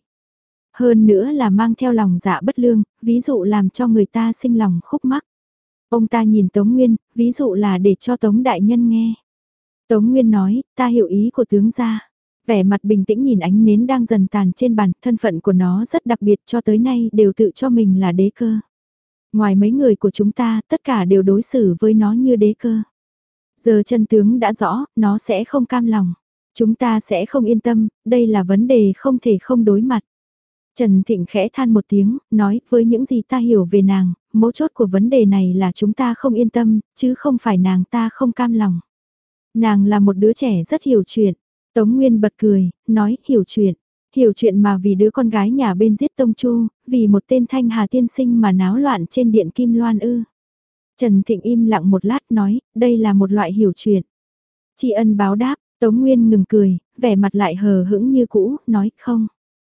Hơn nữa là mang theo lòng dạ bất lương, ví dụ làm cho người ta sinh lòng khúc mắc. Ông ta nhìn Tống Nguyên, ví dụ là để cho Tống Đại Nhân nghe. Tống Nguyên nói, ta hiểu ý của tướng gia. Vẻ mặt bình tĩnh nhìn ánh nến đang dần tàn trên bàn, thân phận của nó rất đặc biệt cho tới nay đều tự cho mình là đế cơ. Ngoài mấy người của chúng ta, tất cả đều đối xử với nó như đế cơ. Giờ chân tướng đã rõ, nó sẽ không cam lòng. Chúng ta sẽ không yên tâm, đây là vấn đề không thể không đối mặt. Trần Thịnh khẽ than một tiếng, nói, với những gì ta hiểu về nàng, mấu chốt của vấn đề này là chúng ta không yên tâm, chứ không phải nàng ta không cam lòng. Nàng là một đứa trẻ rất hiểu chuyện. Tống Nguyên bật cười, nói, hiểu chuyện. Hiểu chuyện mà vì đứa con gái nhà bên giết Tông Chu, vì một tên Thanh Hà tiên sinh mà náo loạn trên Điện Kim Loan ư. Trần Thịnh im lặng một lát nói, đây là một loại hiểu chuyện. Tri ân báo đáp, Tống Nguyên ngừng cười, vẻ mặt lại hờ hững như cũ, nói không.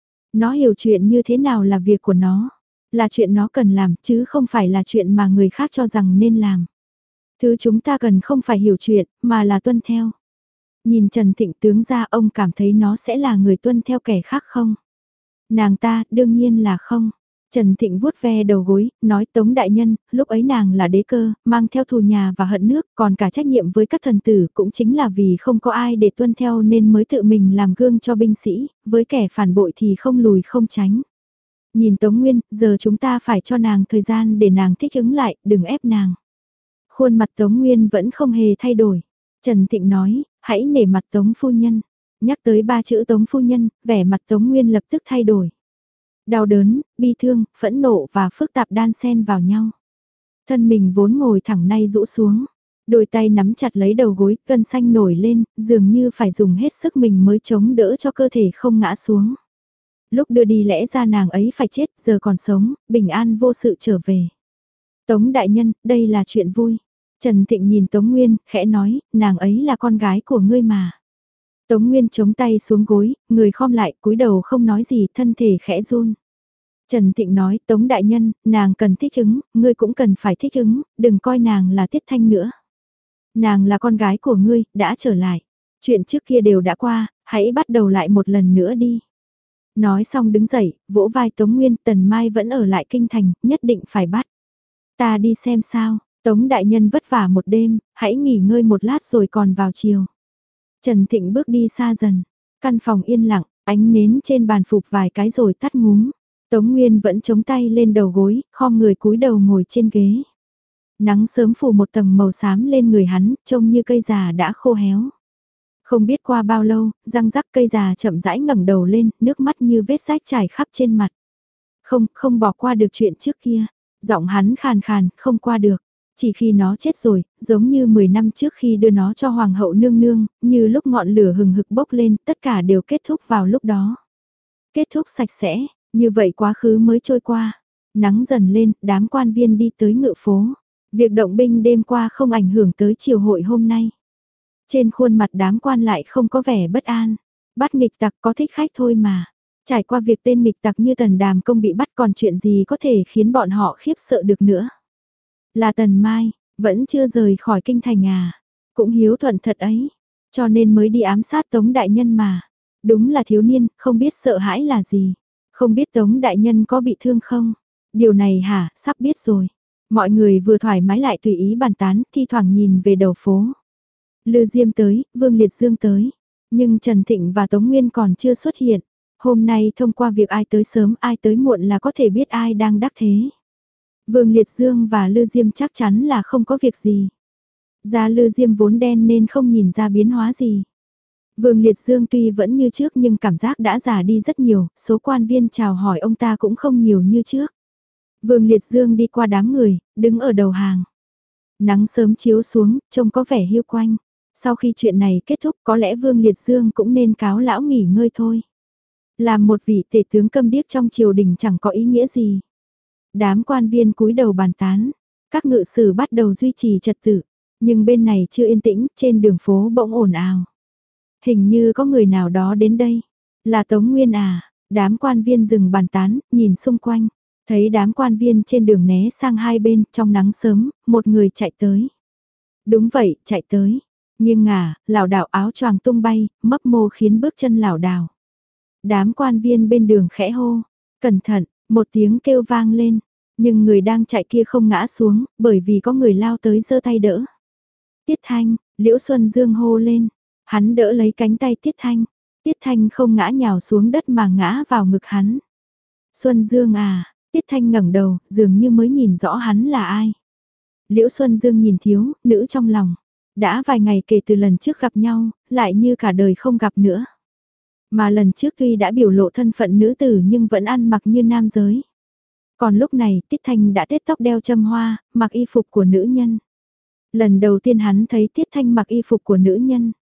Nó hiểu chuyện như thế nào là việc của nó, là chuyện nó cần làm chứ không phải là chuyện mà người khác cho rằng nên làm. Thứ chúng ta cần không phải hiểu chuyện, mà là tuân theo. Nhìn Trần Thịnh tướng ra ông cảm thấy nó sẽ là người tuân theo kẻ khác không? Nàng ta, đương nhiên là không. Trần Thịnh vuốt ve đầu gối, nói Tống Đại Nhân, lúc ấy nàng là đế cơ, mang theo thù nhà và hận nước, còn cả trách nhiệm với các thần tử cũng chính là vì không có ai để tuân theo nên mới tự mình làm gương cho binh sĩ, với kẻ phản bội thì không lùi không tránh. Nhìn Tống Nguyên, giờ chúng ta phải cho nàng thời gian để nàng thích ứng lại, đừng ép nàng. Khuôn mặt Tống Nguyên vẫn không hề thay đổi. Trần Thịnh nói, hãy nể mặt Tống Phu Nhân. Nhắc tới ba chữ Tống Phu Nhân, vẻ mặt Tống Nguyên lập tức thay đổi. Đau đớn, bi thương, phẫn nộ và phức tạp đan xen vào nhau. Thân mình vốn ngồi thẳng nay rũ xuống. Đôi tay nắm chặt lấy đầu gối, gân xanh nổi lên, dường như phải dùng hết sức mình mới chống đỡ cho cơ thể không ngã xuống. Lúc đưa đi lẽ ra nàng ấy phải chết, giờ còn sống, bình an vô sự trở về. Tống Đại Nhân, đây là chuyện vui. Trần Thịnh nhìn Tống Nguyên, khẽ nói, nàng ấy là con gái của ngươi mà. Tống Nguyên chống tay xuống gối, người khom lại, cúi đầu không nói gì, thân thể khẽ run. Trần Thịnh nói, Tống Đại Nhân, nàng cần thích ứng, ngươi cũng cần phải thích ứng, đừng coi nàng là Tiết Thanh nữa. Nàng là con gái của ngươi, đã trở lại. Chuyện trước kia đều đã qua, hãy bắt đầu lại một lần nữa đi. Nói xong đứng dậy, vỗ vai Tống Nguyên, Tần Mai vẫn ở lại kinh thành, nhất định phải bắt. Ta đi xem sao, Tống Đại Nhân vất vả một đêm, hãy nghỉ ngơi một lát rồi còn vào chiều. Trần Thịnh bước đi xa dần, căn phòng yên lặng, ánh nến trên bàn phục vài cái rồi tắt ngúm. Tống Nguyên vẫn chống tay lên đầu gối, khom người cúi đầu ngồi trên ghế. Nắng sớm phủ một tầng màu xám lên người hắn, trông như cây già đã khô héo. Không biết qua bao lâu, răng rắc cây già chậm rãi ngẩng đầu lên, nước mắt như vết rách trải khắp trên mặt. Không, không bỏ qua được chuyện trước kia. Giọng hắn khàn khàn, không qua được. Chỉ khi nó chết rồi, giống như mười năm trước khi đưa nó cho Hoàng hậu nương nương, như lúc ngọn lửa hừng hực bốc lên, tất cả đều kết thúc vào lúc đó. Kết thúc sạch sẽ, như vậy quá khứ mới trôi qua. Nắng dần lên, đám quan viên đi tới ngự phố. Việc động binh đêm qua không ảnh hưởng tới chiều hội hôm nay. Trên khuôn mặt đám quan lại không có vẻ bất an. Bắt nghịch tặc có thích khách thôi mà. Trải qua việc tên nghịch tặc như Tần Đàm Công bị bắt còn chuyện gì có thể khiến bọn họ khiếp sợ được nữa. Là Tần Mai, vẫn chưa rời khỏi kinh thành à. Cũng hiếu thuận thật ấy. Cho nên mới đi ám sát Tống Đại Nhân mà. Đúng là thiếu niên, không biết sợ hãi là gì. Không biết Tống Đại Nhân có bị thương không? Điều này hả, sắp biết rồi. Mọi người vừa thoải mái lại tùy ý bàn tán, thi thoảng nhìn về đầu phố. Lư Diêm tới, Vương Liệt Dương tới. Nhưng Trần Thịnh và Tống Nguyên còn chưa xuất hiện. Hôm nay thông qua việc ai tới sớm ai tới muộn là có thể biết ai đang đắc thế. Vương Liệt Dương và Lư Diêm chắc chắn là không có việc gì. Da Lư Diêm vốn đen nên không nhìn ra biến hóa gì. Vương Liệt Dương tuy vẫn như trước nhưng cảm giác đã già đi rất nhiều, số quan viên chào hỏi ông ta cũng không nhiều như trước. Vương Liệt Dương đi qua đám người, đứng ở đầu hàng. Nắng sớm chiếu xuống, trông có vẻ hiu quạnh. Sau khi chuyện này kết thúc có lẽ Vương Liệt Dương cũng nên cáo lão nghỉ ngơi thôi. Làm một vị tể tướng câm điếc trong triều đình chẳng có ý nghĩa gì. Đám quan viên cúi đầu bàn tán, các ngự sử bắt đầu duy trì trật tự, nhưng bên này chưa yên tĩnh, trên đường phố bỗng ồn ào. Hình như có người nào đó đến đây, là Tống Nguyên à, đám quan viên dừng bàn tán, nhìn xung quanh, thấy đám quan viên trên đường né sang hai bên, trong nắng sớm, một người chạy tới. Đúng vậy, chạy tới, nghiêng ngả, lảo đảo áo choàng tung bay, mấp mô khiến bước chân lảo đảo. Đám quan viên bên đường khẽ hô, cẩn thận, một tiếng kêu vang lên, nhưng người đang chạy kia không ngã xuống, bởi vì có người lao tới giơ tay đỡ. Tiết Thanh, Liễu Xuân Dương hô lên, hắn đỡ lấy cánh tay Tiết Thanh, Tiết Thanh không ngã nhào xuống đất mà ngã vào ngực hắn. Xuân Dương à, Tiết Thanh ngẩng đầu, dường như mới nhìn rõ hắn là ai. Liễu Xuân Dương nhìn thiếu, nữ trong lòng, đã vài ngày kể từ lần trước gặp nhau, lại như cả đời không gặp nữa. Mà lần trước tuy đã biểu lộ thân phận nữ tử nhưng vẫn ăn mặc như nam giới. Còn lúc này Tiết Thanh đã tết tóc đeo châm hoa, mặc y phục của nữ nhân. Lần đầu tiên hắn thấy Tiết Thanh mặc y phục của nữ nhân.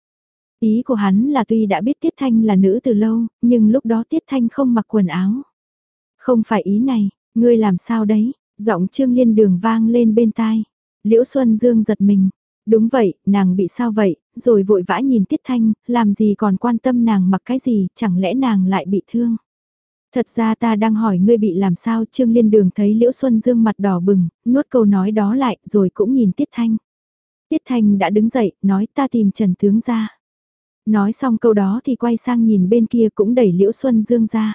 Ý của hắn là tuy đã biết Tiết Thanh là nữ từ lâu, nhưng lúc đó Tiết Thanh không mặc quần áo. Không phải ý này, ngươi làm sao đấy, giọng Trương Liên Đường vang lên bên tai. Liễu Xuân Dương giật mình. Đúng vậy, nàng bị sao vậy, rồi vội vã nhìn Tiết Thanh, làm gì còn quan tâm nàng mặc cái gì, chẳng lẽ nàng lại bị thương. Thật ra ta đang hỏi ngươi bị làm sao, Trương Liên Đường thấy Liễu Xuân Dương mặt đỏ bừng, nuốt câu nói đó lại, rồi cũng nhìn Tiết Thanh. Tiết Thanh đã đứng dậy, nói ta tìm Trần Tướng ra. Nói xong câu đó thì quay sang nhìn bên kia cũng đẩy Liễu Xuân Dương ra.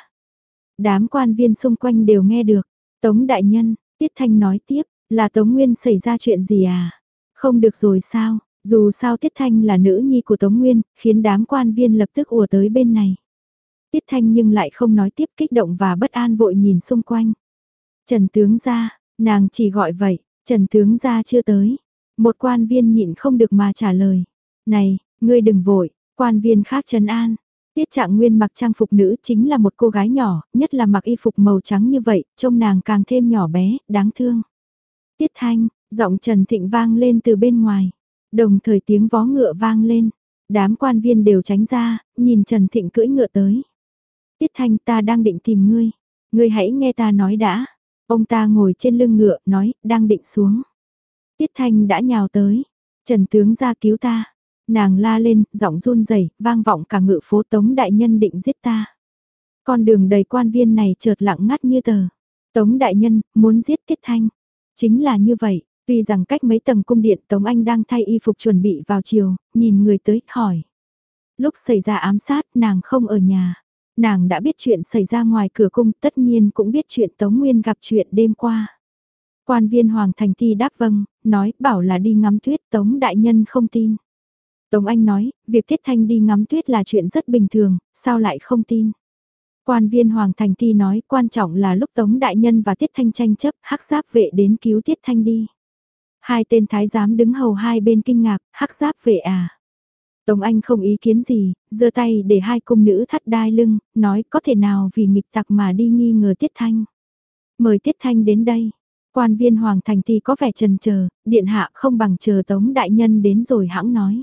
Đám quan viên xung quanh đều nghe được. Tống đại nhân, Tiết Thanh nói tiếp, là Tống Nguyên xảy ra chuyện gì à? Không được rồi sao, dù sao Tiết Thanh là nữ nhi của Tống Nguyên, khiến đám quan viên lập tức ùa tới bên này. Tiết Thanh nhưng lại không nói tiếp, kích động và bất an vội nhìn xung quanh. Trần tướng gia, nàng chỉ gọi vậy, Trần tướng gia chưa tới. Một quan viên nhịn không được mà trả lời. Này, ngươi đừng vội, quan viên khác trấn an. Tiết Trạng Nguyên mặc trang phục nữ chính là một cô gái nhỏ, nhất là mặc y phục màu trắng như vậy, trông nàng càng thêm nhỏ bé, đáng thương. Tiết Thanh, giọng Trần Thịnh vang lên từ bên ngoài. Đồng thời tiếng vó ngựa vang lên. Đám quan viên đều tránh ra, nhìn Trần Thịnh cưỡi ngựa tới. Tiết Thanh, ta đang định tìm ngươi. Ngươi hãy nghe ta nói đã. Ông ta ngồi trên lưng ngựa, nói, đang định xuống. Tiết Thanh đã nhào tới. Trần tướng ra cứu ta. Nàng la lên, giọng run rẩy, vang vọng cả ngự phố. Tống đại nhân định giết ta. Con đường đầy quan viên này chợt lặng ngắt như tờ. Tống đại nhân, muốn giết Tiết Thanh. Chính là như vậy, tuy rằng cách mấy tầng cung điện Tống Anh đang thay y phục chuẩn bị vào chiều, nhìn người tới, hỏi. Lúc xảy ra ám sát, nàng không ở nhà. Nàng đã biết chuyện xảy ra ngoài cửa cung, tất nhiên cũng biết chuyện Tống Nguyên gặp chuyện đêm qua. Quan viên Hoàng Thành Ti đáp vâng, nói bảo là đi ngắm tuyết, Tống đại nhân không tin. Tống Anh nói, việc Tiết Thanh đi ngắm tuyết là chuyện rất bình thường, sao lại không tin. Quan viên Hoàng Thành Ti nói quan trọng là lúc Tống Đại Nhân và Tiết Thanh tranh chấp, Hắc Giáp vệ đến cứu Tiết Thanh đi. Hai tên thái giám đứng hầu hai bên kinh ngạc, Hắc Giáp vệ à. Tống Anh không ý kiến gì, giơ tay để hai cung nữ thắt đai lưng, nói có thể nào vì nghịch tặc mà đi nghi ngờ Tiết Thanh. Mời Tiết Thanh đến đây. Quan viên Hoàng Thành Ti có vẻ chần chờ, điện hạ không bằng chờ Tống Đại Nhân đến rồi hãng nói.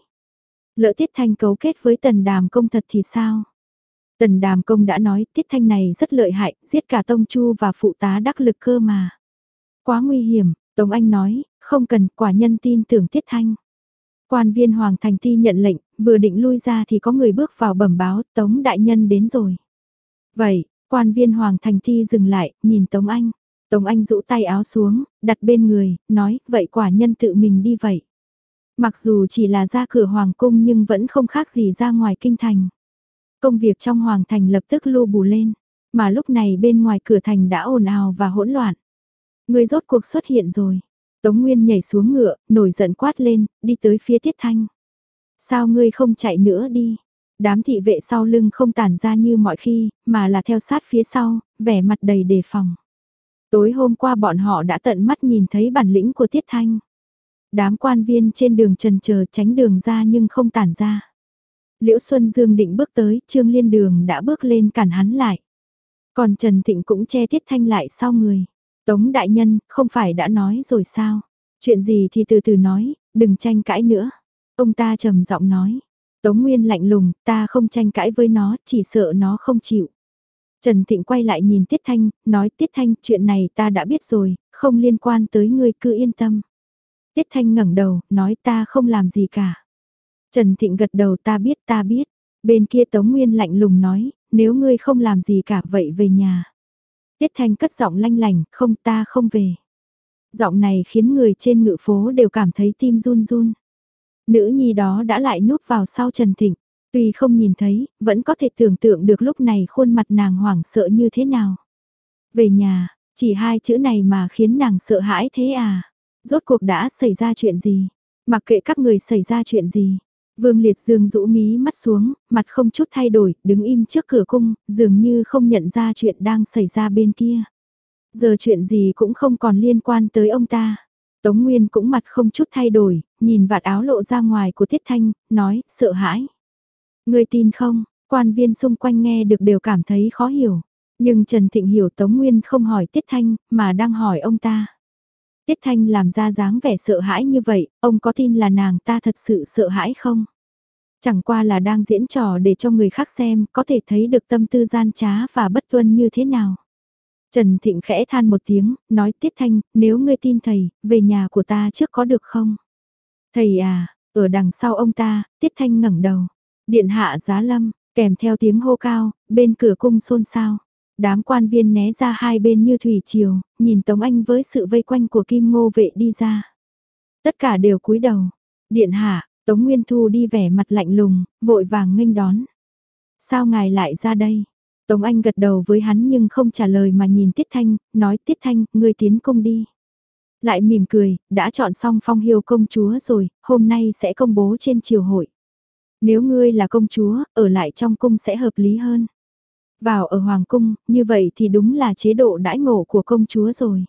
Lỡ Tiết Thanh cấu kết với Tần Đàm Công thật thì sao? Tần Đàm Công đã nói Tiết Thanh này rất lợi hại, giết cả Tông Chu và phụ tá đắc lực cơ mà. Quá nguy hiểm, Tống Anh nói, không cần, quả nhân tin tưởng Tiết Thanh. Quan viên Hoàng Thành Ti nhận lệnh, vừa định lui ra thì có người bước vào bẩm báo, Tống Đại Nhân đến rồi. Vậy, quan viên Hoàng Thành Ti dừng lại, nhìn Tống Anh. Tống Anh rũ tay áo xuống, đặt bên người, nói, vậy quả nhân tự mình đi vậy. Mặc dù chỉ là ra cửa Hoàng cung nhưng vẫn không khác gì ra ngoài kinh thành. Công việc trong Hoàng thành lập tức lu bù lên, mà lúc này bên ngoài cửa thành đã ồn ào và hỗn loạn. Người rốt cuộc xuất hiện rồi. Tống Nguyên nhảy xuống ngựa, nổi giận quát lên, đi tới phía Tiết Thanh. Sao ngươi không chạy nữa đi? Đám thị vệ sau lưng không tản ra như mọi khi, mà là theo sát phía sau, vẻ mặt đầy đề phòng. Tối hôm qua bọn họ đã tận mắt nhìn thấy bản lĩnh của Tiết Thanh. Đám quan viên trên đường trần chờ tránh đường ra nhưng không tản ra. Liễu Xuân Dương định bước tới, Trương Liên Đường đã bước lên cản hắn lại. Còn Trần Thịnh cũng che Tiết Thanh lại sau người. Tống Đại Nhân, không phải đã nói rồi sao? Chuyện gì thì từ từ nói, đừng tranh cãi nữa. Ông ta trầm giọng nói. Tống Nguyên lạnh lùng, ta không tranh cãi với nó, chỉ sợ nó không chịu. Trần Thịnh quay lại nhìn Tiết Thanh, nói Tiết Thanh, chuyện này ta đã biết rồi, không liên quan tới ngươi, cứ yên tâm. Tiết Thanh ngẩng đầu, nói ta không làm gì cả. Trần Thịnh gật đầu, ta biết ta biết. Bên kia Tống Nguyên lạnh lùng nói, nếu ngươi không làm gì cả vậy về nhà. Tiết Thanh cất giọng lanh lành, không ta không về. Giọng này khiến người trên ngự phố đều cảm thấy tim run run. Nữ nhi đó đã lại núp vào sau Trần Thịnh. Tuy không nhìn thấy, vẫn có thể tưởng tượng được lúc này khuôn mặt nàng hoảng sợ như thế nào. Về nhà, chỉ hai chữ này mà khiến nàng sợ hãi thế à? Rốt cuộc đã xảy ra chuyện gì? Mặc kệ các người xảy ra chuyện gì? Vương Liệt Dương rũ mí mắt xuống, mặt không chút thay đổi, đứng im trước cửa cung, dường như không nhận ra chuyện đang xảy ra bên kia. Giờ chuyện gì cũng không còn liên quan tới ông ta. Tống Nguyên cũng mặt không chút thay đổi, nhìn vạt áo lộ ra ngoài của Tiết Thanh, nói, sợ hãi. Người tin không? Quan viên xung quanh nghe được đều cảm thấy khó hiểu. Nhưng Trần Thịnh hiểu Tống Nguyên không hỏi Tiết Thanh, mà đang hỏi ông ta. Tiết Thanh làm ra dáng vẻ sợ hãi như vậy, ông có tin là nàng ta thật sự sợ hãi không? Chẳng qua là đang diễn trò để cho người khác xem, có thể thấy được tâm tư gian trá và bất tuân như thế nào. Trần Thịnh khẽ than một tiếng, nói Tiết Thanh, nếu ngươi tin thầy, về nhà của ta trước có được không? Thầy à, ở đằng sau ông ta, Tiết Thanh ngẩng đầu. Điện hạ giá lâm, kèm theo tiếng hô cao, bên cửa cung xôn xao. Đám quan viên né ra hai bên như thủy triều, nhìn Tống Anh với sự vây quanh của Kim Ngô vệ đi ra. Tất cả đều cúi đầu. Điện hạ, Tống Nguyên Thu đi vẻ mặt lạnh lùng, vội vàng nghênh đón. Sao ngài lại ra đây? Tống Anh gật đầu với hắn nhưng không trả lời mà nhìn Tiết Thanh, nói Tiết Thanh, ngươi tiến cung đi. Lại mỉm cười, đã chọn xong Phong Hiêu công chúa rồi, hôm nay sẽ công bố trên triều hội. Nếu ngươi là công chúa, ở lại trong cung sẽ hợp lý hơn. Vào ở Hoàng cung, như vậy thì đúng là chế độ đãi ngộ của công chúa rồi.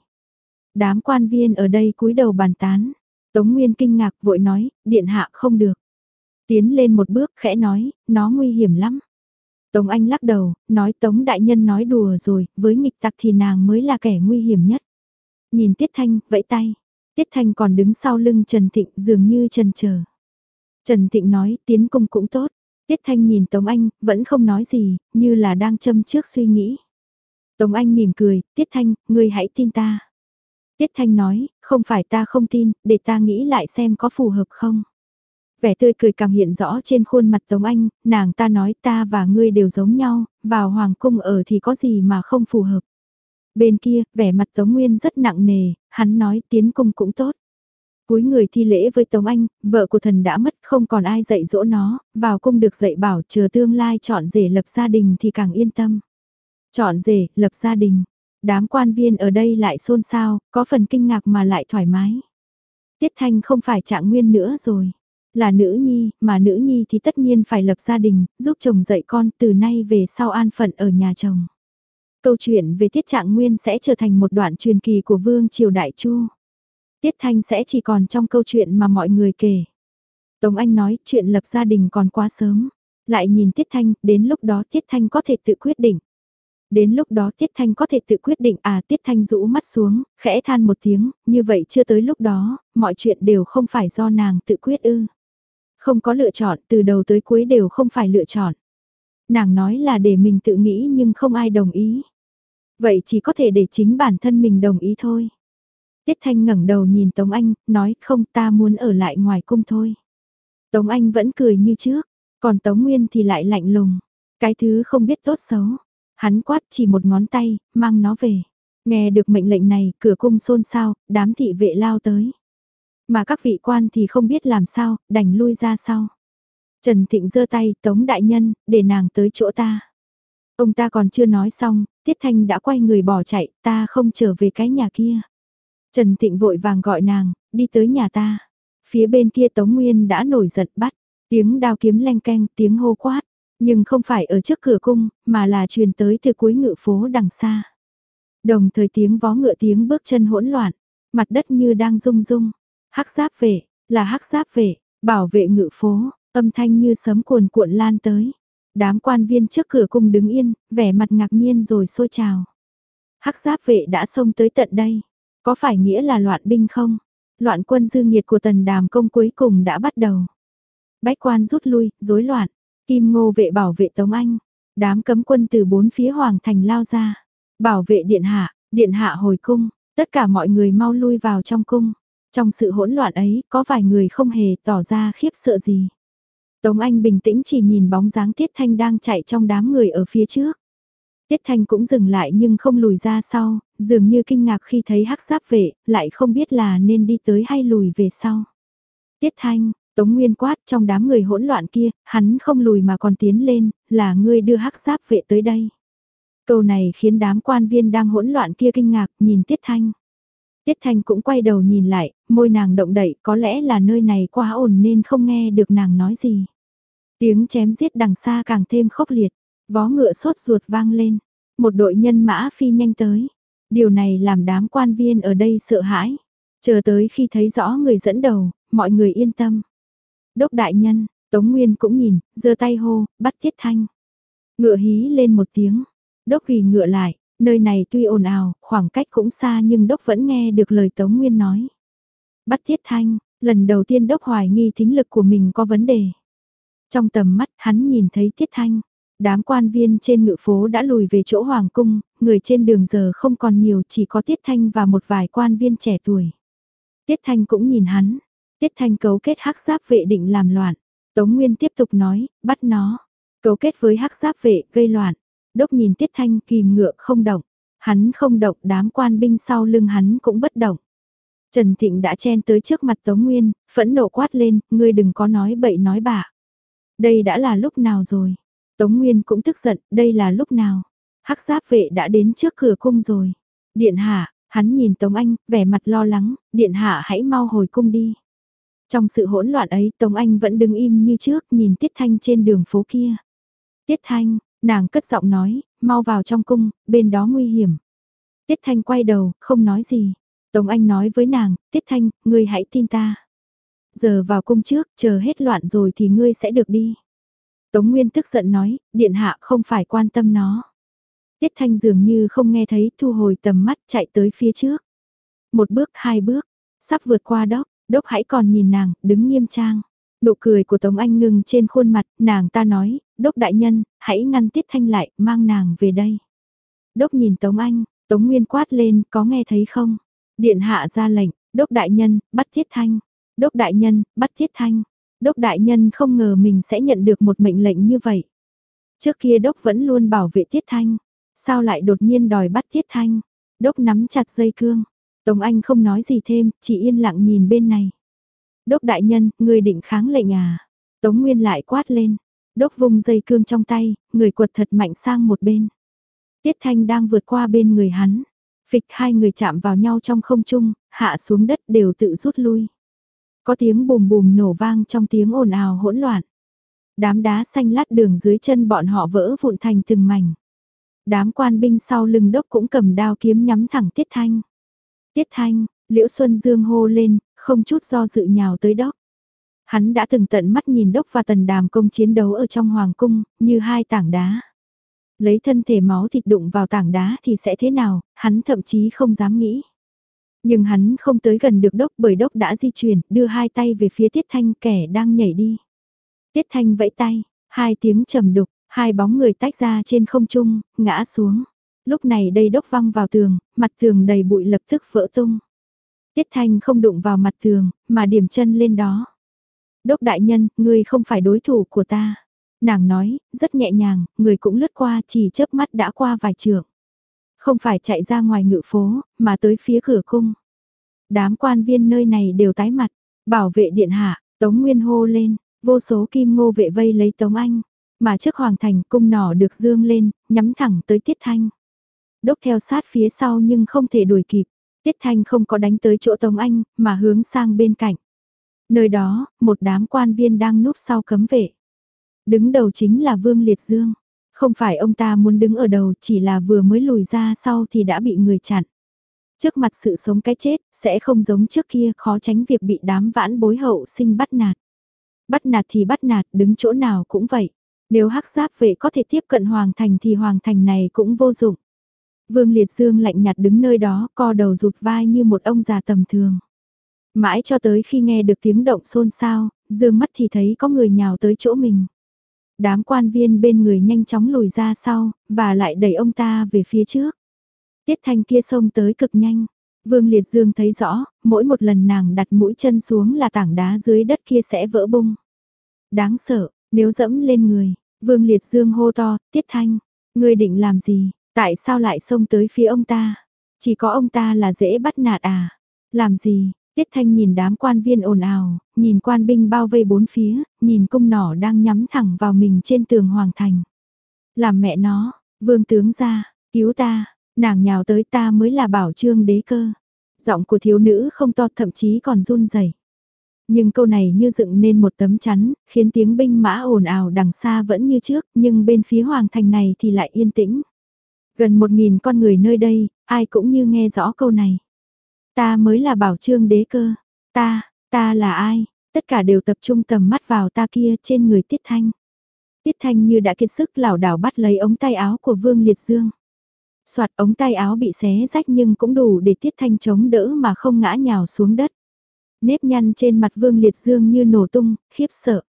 Đám quan viên ở đây cúi đầu bàn tán. Tống Nguyên kinh ngạc vội nói, điện hạ không được. Tiến lên một bước khẽ nói, nó nguy hiểm lắm. Tống Anh lắc đầu, nói Tống Đại Nhân nói đùa rồi, với nghịch tặc thì nàng mới là kẻ nguy hiểm nhất. Nhìn Tiết Thanh, vẫy tay. Tiết Thanh còn đứng sau lưng Trần Thịnh dường như chần chờ. Trần Thịnh nói, tiến cung cũng tốt. Tiết Thanh nhìn Tống Anh, vẫn không nói gì, như là đang châm trước suy nghĩ. Tống Anh mỉm cười, Tiết Thanh, ngươi hãy tin ta. Tiết Thanh nói, không phải ta không tin, để ta nghĩ lại xem có phù hợp không. Vẻ tươi cười càng hiện rõ trên khuôn mặt Tống Anh, nàng ta nói ta và ngươi đều giống nhau, vào hoàng cung ở thì có gì mà không phù hợp. Bên kia, vẻ mặt Tống Nguyên rất nặng nề, hắn nói tiến cung cũng tốt. Cúi người thi lễ với Tống Anh, vợ của thần đã mất không còn ai dạy dỗ nó, vào cung được dạy bảo chờ tương lai chọn rể lập gia đình thì càng yên tâm. Chọn rể, lập gia đình, đám quan viên ở đây lại xôn xao, có phần kinh ngạc mà lại thoải mái. Tiết Thanh không phải Trạng Nguyên nữa rồi. Là nữ nhi, mà nữ nhi thì tất nhiên phải lập gia đình, giúp chồng dạy con từ nay về sau an phận ở nhà chồng. Câu chuyện về Tiết Trạng Nguyên sẽ trở thành một đoạn truyền kỳ của Vương Triều Đại Chu. Tiết Thanh sẽ chỉ còn trong câu chuyện mà mọi người kể. Tống Anh nói chuyện lập gia đình còn quá sớm. Lại nhìn Tiết Thanh, đến lúc đó Tiết Thanh có thể tự quyết định. Đến lúc đó Tiết Thanh có thể tự quyết định à Tiết Thanh rũ mắt xuống, khẽ than một tiếng, như vậy chưa tới lúc đó, mọi chuyện đều không phải do nàng tự quyết ư. Không có lựa chọn, từ đầu tới cuối đều không phải lựa chọn. Nàng nói là để mình tự nghĩ nhưng không ai đồng ý. Vậy chỉ có thể để chính bản thân mình đồng ý thôi. Tiết Thanh ngẩng đầu nhìn Tống Anh, nói không ta muốn ở lại ngoài cung thôi. Tống Anh vẫn cười như trước, còn Tống Nguyên thì lại lạnh lùng. Cái thứ không biết tốt xấu. Hắn quát chỉ một ngón tay, mang nó về. Nghe được mệnh lệnh này, cửa cung xôn xao, đám thị vệ lao tới. Mà các vị quan thì không biết làm sao, đành lui ra sau. Trần Thịnh giơ tay, Tống đại nhân, để nàng tới chỗ ta. Ông ta còn chưa nói xong, Tiết Thanh đã quay người bỏ chạy, ta không trở về cái nhà kia. Trần Thịnh vội vàng gọi nàng, đi tới nhà ta. Phía bên kia Tống Nguyên đã nổi giận bắt, tiếng đao kiếm leng keng, tiếng hô quát. Nhưng không phải ở trước cửa cung, mà là truyền tới từ cuối ngự phố đằng xa. Đồng thời tiếng vó ngựa tiếng bước chân hỗn loạn, mặt đất như đang rung rung. Hắc giáp vệ, là hắc giáp vệ, bảo vệ ngự phố, âm thanh như sấm cuồn cuộn lan tới. Đám quan viên trước cửa cung đứng yên, vẻ mặt ngạc nhiên rồi xôi trào. Hắc giáp vệ đã xông tới tận đây, có phải nghĩa là loạn binh không? Loạn quân dư nghiệt của Tần Đàm Công cuối cùng đã bắt đầu. Bách quan rút lui, rối loạn. Kim Ngô vệ bảo vệ Tống Anh, đám cấm quân từ bốn phía hoàng thành lao ra, bảo vệ điện hạ, điện hạ hồi cung, tất cả mọi người mau lui vào trong cung. Trong sự hỗn loạn ấy, có vài người không hề tỏ ra khiếp sợ gì. Tống Anh bình tĩnh chỉ nhìn bóng dáng Tiết Thanh đang chạy trong đám người ở phía trước. Tiết Thanh cũng dừng lại nhưng không lùi ra sau, dường như kinh ngạc khi thấy hắc giáp vệ, lại không biết là nên đi tới hay lùi về sau. Tiết Thanh, Tống Nguyên quát trong đám người hỗn loạn kia, hắn không lùi mà còn tiến lên, là ngươi đưa hắc giáp vệ tới đây. Câu này khiến đám quan viên đang hỗn loạn kia kinh ngạc nhìn Tiết Thanh. Tiết Thanh cũng quay đầu nhìn lại, môi nàng động đậy, có lẽ là nơi này quá ồn nên không nghe được nàng nói gì. Tiếng chém giết đằng xa càng thêm khốc liệt, vó ngựa sốt ruột vang lên, một đội nhân mã phi nhanh tới. Điều này làm đám quan viên ở đây sợ hãi, chờ tới khi thấy rõ người dẫn đầu, mọi người yên tâm. Đốc đại nhân, Tống Nguyên cũng nhìn, giơ tay hô, bắt Tiết Thanh. Ngựa hí lên một tiếng, Đốc ghi ngựa lại, nơi này tuy ồn ào, khoảng cách cũng xa nhưng Đốc vẫn nghe được lời Tống Nguyên nói. Bắt Tiết Thanh, lần đầu tiên Đốc hoài nghi thính lực của mình có vấn đề. Trong tầm mắt hắn nhìn thấy Tiết Thanh, đám quan viên trên ngự phố đã lùi về chỗ hoàng cung, người trên đường giờ không còn nhiều chỉ có Tiết Thanh và một vài quan viên trẻ tuổi. Tiết Thanh cũng nhìn hắn. Tiết Thanh cấu kết hắc giáp vệ định làm loạn. Tống Nguyên tiếp tục nói, bắt nó. Cấu kết với hắc giáp vệ, gây loạn. Đốc nhìn Tiết Thanh kìm ngựa không động. Hắn không động, đám quan binh sau lưng hắn cũng bất động. Trần Thịnh đã chen tới trước mặt Tống Nguyên, phẫn nộ quát lên, ngươi đừng có nói bậy nói bạ. Đây đã là lúc nào rồi? Tống Nguyên cũng tức giận, đây là lúc nào? Hắc giáp vệ đã đến trước cửa cung rồi. Điện hạ, hắn nhìn Tống Anh, vẻ mặt lo lắng, điện hạ hãy mau hồi cung đi. Trong sự hỗn loạn ấy, Tống Anh vẫn đứng im như trước, nhìn Tiết Thanh trên đường phố kia. Tiết Thanh, nàng cất giọng nói, mau vào trong cung, bên đó nguy hiểm. Tiết Thanh quay đầu, không nói gì. Tống Anh nói với nàng, Tiết Thanh, ngươi hãy tin ta. Giờ vào cung trước, chờ hết loạn rồi thì ngươi sẽ được đi. Tống Nguyên tức giận nói, điện hạ không phải quan tâm nó. Tiết Thanh dường như không nghe thấy, thu hồi tầm mắt chạy tới phía trước. Một bước, hai bước, sắp vượt qua Đốc. Đốc hãy còn nhìn nàng, đứng nghiêm trang. Nụ cười của Tống Anh ngừng trên khuôn mặt, nàng ta nói, Đốc đại nhân, hãy ngăn Tiết Thanh lại, mang nàng về đây. Đốc nhìn Tống Anh, Tống Nguyên quát lên, có nghe thấy không? Điện hạ ra lệnh, Đốc đại nhân, bắt Tiết Thanh. Đốc đại nhân, bắt Tiết Thanh. Đốc đại nhân không ngờ mình sẽ nhận được một mệnh lệnh như vậy. Trước kia Đốc vẫn luôn bảo vệ Tiết Thanh. Sao lại đột nhiên đòi bắt Tiết Thanh? Đốc nắm chặt dây cương. Tống Anh không nói gì thêm, chỉ yên lặng nhìn bên này. Đốc đại nhân, người định kháng lệnh à? Tống Nguyên lại quát lên. Đốc vung dây cương trong tay, người quật thật mạnh sang một bên. Tiết Thanh đang vượt qua bên người hắn. Phịch hai người chạm vào nhau trong không trung, hạ xuống đất đều tự rút lui. Có tiếng bùm bùm nổ vang trong tiếng ồn ào hỗn loạn. Đám đá xanh lát đường dưới chân bọn họ vỡ vụn thành từng mảnh. Đám quan binh sau lưng đốc cũng cầm đao kiếm nhắm thẳng Tiết Thanh. Tiết Thanh, Liễu Xuân Dương hô lên, không chút do dự nhào tới đốc. Hắn đã từng tận mắt nhìn đốc và Tần Đàm Công chiến đấu ở trong hoàng cung, như hai tảng đá. Lấy thân thể máu thịt đụng vào tảng đá thì sẽ thế nào, hắn thậm chí không dám nghĩ. Nhưng hắn không tới gần được đốc bởi đốc đã di chuyển, đưa hai tay về phía Tiết Thanh kẻ đang nhảy đi. Tiết Thanh vẫy tay, hai tiếng trầm đục, hai bóng người tách ra trên không trung, ngã xuống. Lúc này đây đốc văng vào tường, mặt tường đầy bụi lập tức vỡ tung. Tiết Thanh không đụng vào mặt tường, mà điểm chân lên đó. Đốc đại nhân, ngươi không phải đối thủ của ta. Nàng nói, rất nhẹ nhàng, người cũng lướt qua chỉ chớp mắt đã qua vài trượng. Không phải chạy ra ngoài ngự phố, mà tới phía cửa cung. Đám quan viên nơi này đều tái mặt, bảo vệ điện hạ, Tống Nguyên hô lên, vô số kim ngô vệ vây lấy Tống Anh. Mà trước hoàng thành cung nỏ được dương lên, nhắm thẳng tới Tiết Thanh. Đốc theo sát phía sau nhưng không thể đuổi kịp. Tiết Thanh không có đánh tới chỗ Tống Anh, mà hướng sang bên cạnh. Nơi đó, một đám quan viên đang núp sau cấm vệ. Đứng đầu chính là Vương Liệt Dương. Không phải ông ta muốn đứng ở đầu, chỉ là vừa mới lùi ra sau thì đã bị người chặn. Trước mặt sự sống cái chết, sẽ không giống trước kia, khó tránh việc bị đám vãn bối hậu sinh bắt nạt. Bắt nạt thì bắt nạt, đứng chỗ nào cũng vậy. Nếu hắc giáp vệ có thể tiếp cận hoàng thành thì hoàng thành này cũng vô dụng. Vương Liệt Dương lạnh nhạt đứng nơi đó, co đầu rụt vai như một ông già tầm thường. Mãi cho tới khi nghe được tiếng động xôn xao, dương mắt thì thấy có người nhào tới chỗ mình. Đám quan viên bên người nhanh chóng lùi ra sau, và lại đẩy ông ta về phía trước. Tiết Thanh kia xông tới cực nhanh. Vương Liệt Dương thấy rõ, mỗi một lần nàng đặt mũi chân xuống là tảng đá dưới đất kia sẽ vỡ bung. Đáng sợ, nếu dẫm lên người, Vương Liệt Dương hô to, Tiết Thanh, ngươi định làm gì, tại sao lại xông tới phía ông ta? Chỉ có ông ta là dễ bắt nạt à? Làm gì? Tiết Thanh nhìn đám quan viên ồn ào, nhìn quan binh bao vây bốn phía, nhìn cung nỏ đang nhắm thẳng vào mình trên tường hoàng thành. Làm mẹ nó, Vương tướng ra, cứu ta, nàng nhào tới ta mới là bảo trương đế cơ. Giọng của thiếu nữ không to thậm chí còn run rẩy. Nhưng câu này như dựng nên một tấm chắn, khiến tiếng binh mã ồn ào đằng xa vẫn như trước, nhưng bên phía hoàng thành này thì lại yên tĩnh. Gần một nghìn con người nơi đây, ai cũng như nghe rõ câu này. Ta mới là bảo trương đế cơ, ta, ta là ai, tất cả đều tập trung tầm mắt vào ta kia trên người Tiết Thanh. Tiết Thanh như đã kiệt sức lảo đảo bắt lấy ống tay áo của Vương Liệt Dương. Soạt ống tay áo bị xé rách nhưng cũng đủ để Tiết Thanh chống đỡ mà không ngã nhào xuống đất. Nếp nhăn trên mặt Vương Liệt Dương như nổ tung, khiếp sợ.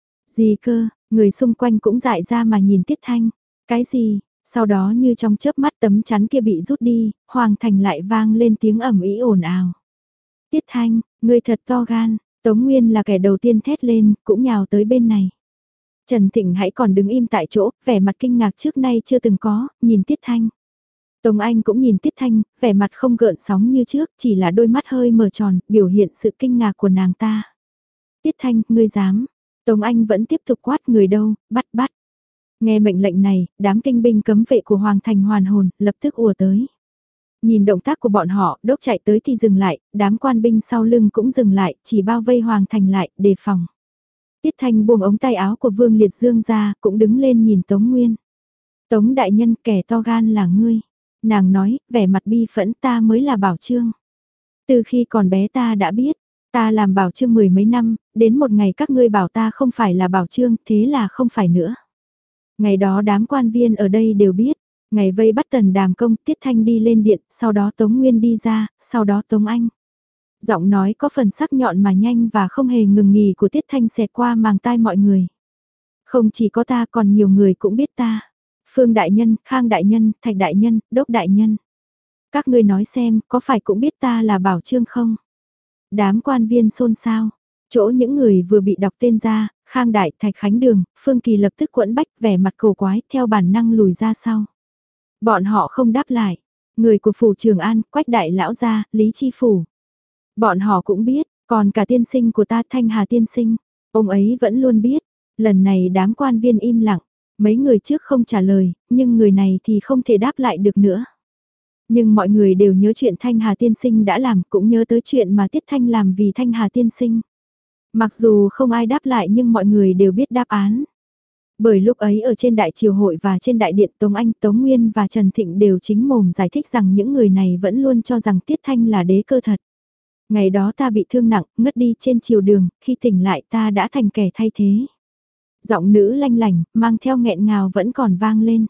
Gì cơ, người xung quanh cũng dại ra mà nhìn Tiết Thanh. Cái gì, sau đó như trong chớp mắt tấm chắn kia bị rút đi, hoàng thành lại vang lên tiếng ầm ĩ ồn ào. Tiết Thanh, người thật to gan, Tống Nguyên là kẻ đầu tiên thét lên, cũng nhào tới bên này. Trần Thịnh hãy còn đứng im tại chỗ, vẻ mặt kinh ngạc trước nay chưa từng có, nhìn Tiết Thanh. Tống Anh cũng nhìn Tiết Thanh, vẻ mặt không gợn sóng như trước, chỉ là đôi mắt hơi mở tròn, biểu hiện sự kinh ngạc của nàng ta. Tiết Thanh, ngươi dám. Tống Anh vẫn tiếp tục quát người đâu, bắt bắt. Nghe mệnh lệnh này, đám kinh binh cấm vệ của Hoàng Thành hoàn hồn, lập tức ùa tới. Nhìn động tác của bọn họ, đốc chạy tới thì dừng lại, đám quan binh sau lưng cũng dừng lại, chỉ bao vây Hoàng Thành lại, đề phòng. Tiết Thanh buông ống tay áo của Vương Liệt Dương ra, cũng đứng lên nhìn Tống Nguyên. Tống đại nhân, kẻ to gan là ngươi. Nàng nói, vẻ mặt bi phẫn, ta mới là Bảo Trương. Từ khi còn bé ta đã biết, ta làm Bảo Trương mười mấy năm, đến một ngày các ngươi bảo ta không phải là Bảo Trương, thế là không phải nữa. Ngày đó đám quan viên ở đây đều biết, ngày vây bắt Tần Đàm Công, Tiết Thanh đi lên điện, sau đó Tống Nguyên đi ra, sau đó Tống Anh. Giọng nói có phần sắc nhọn mà nhanh và không hề ngừng nghỉ của Tiết Thanh xẹt qua màng tai mọi người. Không chỉ có ta còn nhiều người cũng biết ta. Phương Đại Nhân, Khang Đại Nhân, Thạch Đại Nhân, Đốc Đại Nhân. Các ngươi nói xem, có phải cũng biết ta là Bảo Trương không? Đám quan viên xôn xao. Chỗ những người vừa bị đọc tên ra, Khang Đại, Thạch Khánh Đường, Phương Kỳ lập tức quẫn bách vẻ mặt cổ quái theo bản năng lùi ra sau. Bọn họ không đáp lại. Người của Phủ Trường An, Quách Đại Lão Gia, Lý Chi Phủ. Bọn họ cũng biết, còn cả tiên sinh của ta Thanh Hà tiên sinh. Ông ấy vẫn luôn biết. Lần này đám quan viên im lặng. Mấy người trước không trả lời, nhưng người này thì không thể đáp lại được nữa. Nhưng mọi người đều nhớ chuyện Thanh Hà tiên sinh đã làm, cũng nhớ tới chuyện mà Tiết Thanh làm vì Thanh Hà tiên sinh. Mặc dù không ai đáp lại nhưng mọi người đều biết đáp án. Bởi lúc ấy ở trên đại triều hội và trên đại điện Tống Anh, Tống Nguyên và Trần Thịnh đều chính mồm giải thích rằng những người này vẫn luôn cho rằng Tiết Thanh là đế cơ thật. Ngày đó ta bị thương nặng, ngất đi trên chiều đường, khi tỉnh lại ta đã thành kẻ thay thế. Giọng nữ lanh lành, mang theo nghẹn ngào vẫn còn vang lên.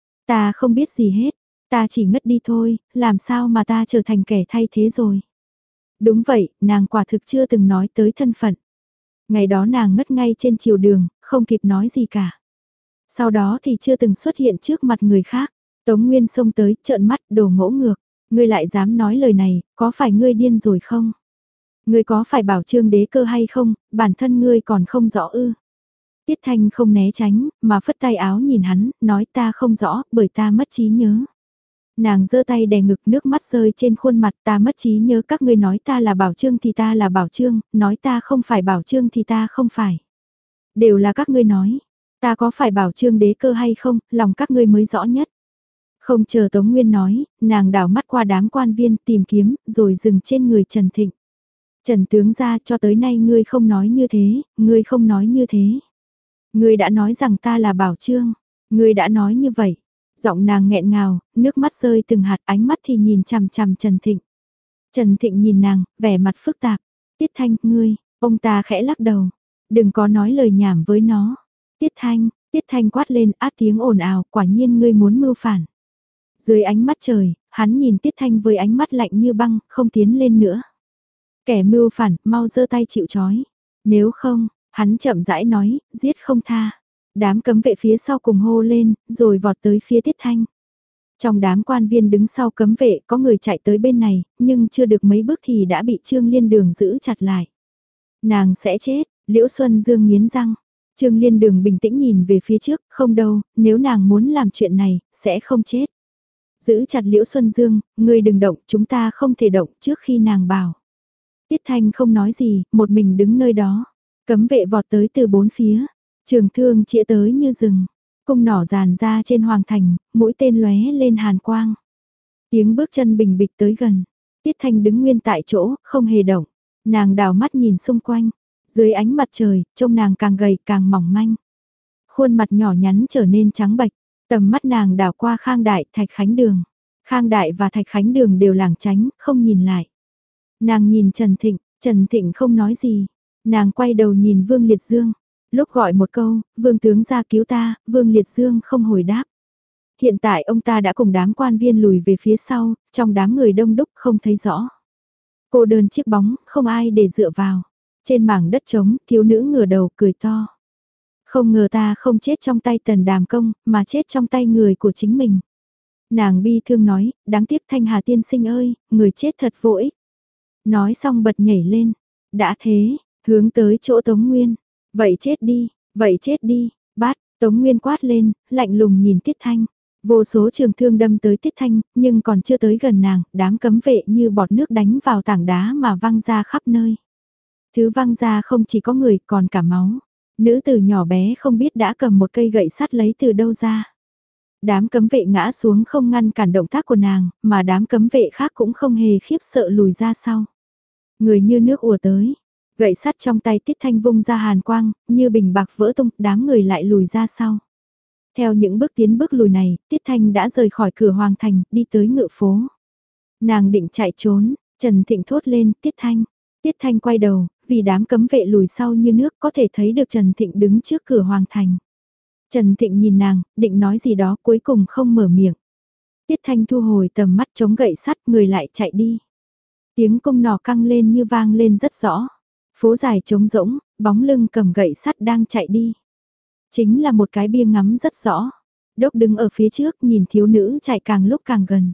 Ta không biết gì hết, ta chỉ ngất đi thôi, làm sao mà ta trở thành kẻ thay thế rồi. Đúng vậy, nàng quả thực chưa từng nói tới thân phận. Ngày đó nàng ngất ngay trên chiều đường, không kịp nói gì cả. Sau đó thì chưa từng xuất hiện trước mặt người khác. Tống Nguyên xông tới, trợn mắt, đồ ngỗ ngược. Ngươi lại dám nói lời này, có phải ngươi điên rồi không? Ngươi có phải bảo trương đế cơ hay không, bản thân ngươi còn không rõ ư? Tiết Thanh không né tránh, mà phất tay áo nhìn hắn, nói ta không rõ, bởi ta mất trí nhớ. Nàng giơ tay đè ngực, nước mắt rơi trên khuôn mặt, ta mất trí nhớ, các ngươi nói ta là bảo trương thì ta là bảo trương, nói ta không phải bảo trương thì ta không phải. Đều là các ngươi nói, ta có phải bảo trương đế cơ hay không, lòng các ngươi mới rõ nhất. Không chờ Tống Nguyên nói, nàng đảo mắt qua đám quan viên tìm kiếm, rồi dừng trên người Trần Thịnh. Trần tướng ra, cho tới nay ngươi không nói như thế, ngươi không nói như thế. Ngươi đã nói rằng ta là bảo trương, ngươi đã nói như vậy. Giọng nàng nghẹn ngào, nước mắt rơi từng hạt, ánh mắt thì nhìn chằm chằm Trần Thịnh. Trần Thịnh nhìn nàng, vẻ mặt phức tạp. Tiết Thanh, ngươi, ông ta khẽ lắc đầu. Đừng có nói lời nhảm với nó. Tiết Thanh, Tiết Thanh quát lên, át tiếng ồn ào, quả nhiên ngươi muốn mưu phản. Dưới ánh mắt trời, hắn nhìn Tiết Thanh với ánh mắt lạnh như băng, không tiến lên nữa. Kẻ mưu phản, mau giơ tay chịu trói. Nếu không, hắn chậm rãi nói, giết không tha. Đám cấm vệ phía sau cùng hô lên, rồi vọt tới phía Tiết Thanh. Trong đám quan viên đứng sau cấm vệ có người chạy tới bên này, nhưng chưa được mấy bước thì đã bị Trương Liên Đường giữ chặt lại. Nàng sẽ chết, Liễu Xuân Dương nghiến răng. Trương Liên Đường bình tĩnh nhìn về phía trước, không đâu, nếu nàng muốn làm chuyện này, sẽ không chết. Giữ chặt Liễu Xuân Dương, ngươi đừng động, chúng ta không thể động trước khi nàng bảo. Tiết Thanh không nói gì, một mình đứng nơi đó. Cấm vệ vọt tới từ bốn phía. Trường thương chĩa tới như rừng, cung nỏ dàn ra trên hoàng thành, mũi tên lóe lên hàn quang. Tiếng bước chân bình bịch tới gần, Tiết Thanh đứng nguyên tại chỗ, không hề động. Nàng đảo mắt nhìn xung quanh, dưới ánh mặt trời, trông nàng càng gầy càng mỏng manh. Khuôn mặt nhỏ nhắn trở nên trắng bệch, tầm mắt nàng đảo qua Khang Đại, Thạch Khánh Đường. Khang Đại và Thạch Khánh Đường đều lảng tránh, không nhìn lại. Nàng nhìn Trần Thịnh, Trần Thịnh không nói gì. Nàng quay đầu nhìn Vương Liệt Dương. Lúc gọi một câu, Vương tướng ra cứu ta, Vương Liệt Dương không hồi đáp. Hiện tại ông ta đã cùng đám quan viên lùi về phía sau, trong đám người đông đúc không thấy rõ. Cô đơn chiếc bóng, không ai để dựa vào. Trên mảng đất trống, thiếu nữ ngửa đầu cười to. Không ngờ ta không chết trong tay Tần Đàm Công, mà chết trong tay người của chính mình. Nàng bi thương nói, đáng tiếc Thanh Hà tiên sinh ơi, người chết thật vô ích. Nói xong bật nhảy lên. Đã thế, hướng tới chỗ Tống Nguyên. Vậy chết đi, vậy chết đi, bát, Tống Nguyên quát lên, lạnh lùng nhìn Tiết Thanh. Vô số trường thương đâm tới Tiết Thanh, nhưng còn chưa tới gần nàng, đám cấm vệ như bọt nước đánh vào tảng đá mà văng ra khắp nơi. Thứ văng ra không chỉ có người, còn cả máu. Nữ tử nhỏ bé không biết đã cầm một cây gậy sắt lấy từ đâu ra. Đám cấm vệ ngã xuống không ngăn cản động tác của nàng, mà đám cấm vệ khác cũng không hề khiếp sợ lùi ra sau. Người như nước ùa tới. Gậy sắt trong tay Tiết Thanh vung ra hàn quang, như bình bạc vỡ tung, đám người lại lùi ra sau. Theo những bước tiến bước lùi này, Tiết Thanh đã rời khỏi cửa hoàng thành, đi tới ngự phố. Nàng định chạy trốn, Trần Thịnh thốt lên, Tiết Thanh. Tiết Thanh quay đầu, vì đám cấm vệ lùi sau như nước có thể thấy được Trần Thịnh đứng trước cửa hoàng thành. Trần Thịnh nhìn nàng, định nói gì đó cuối cùng không mở miệng. Tiết Thanh thu hồi tầm mắt chống gậy sắt, người lại chạy đi. Tiếng cung nỏ căng lên như vang lên rất rõ. Phố dài trống rỗng, bóng lưng cầm gậy sắt đang chạy đi. Chính là một cái bia ngắm rất rõ. Đốc đứng ở phía trước nhìn thiếu nữ chạy càng lúc càng gần.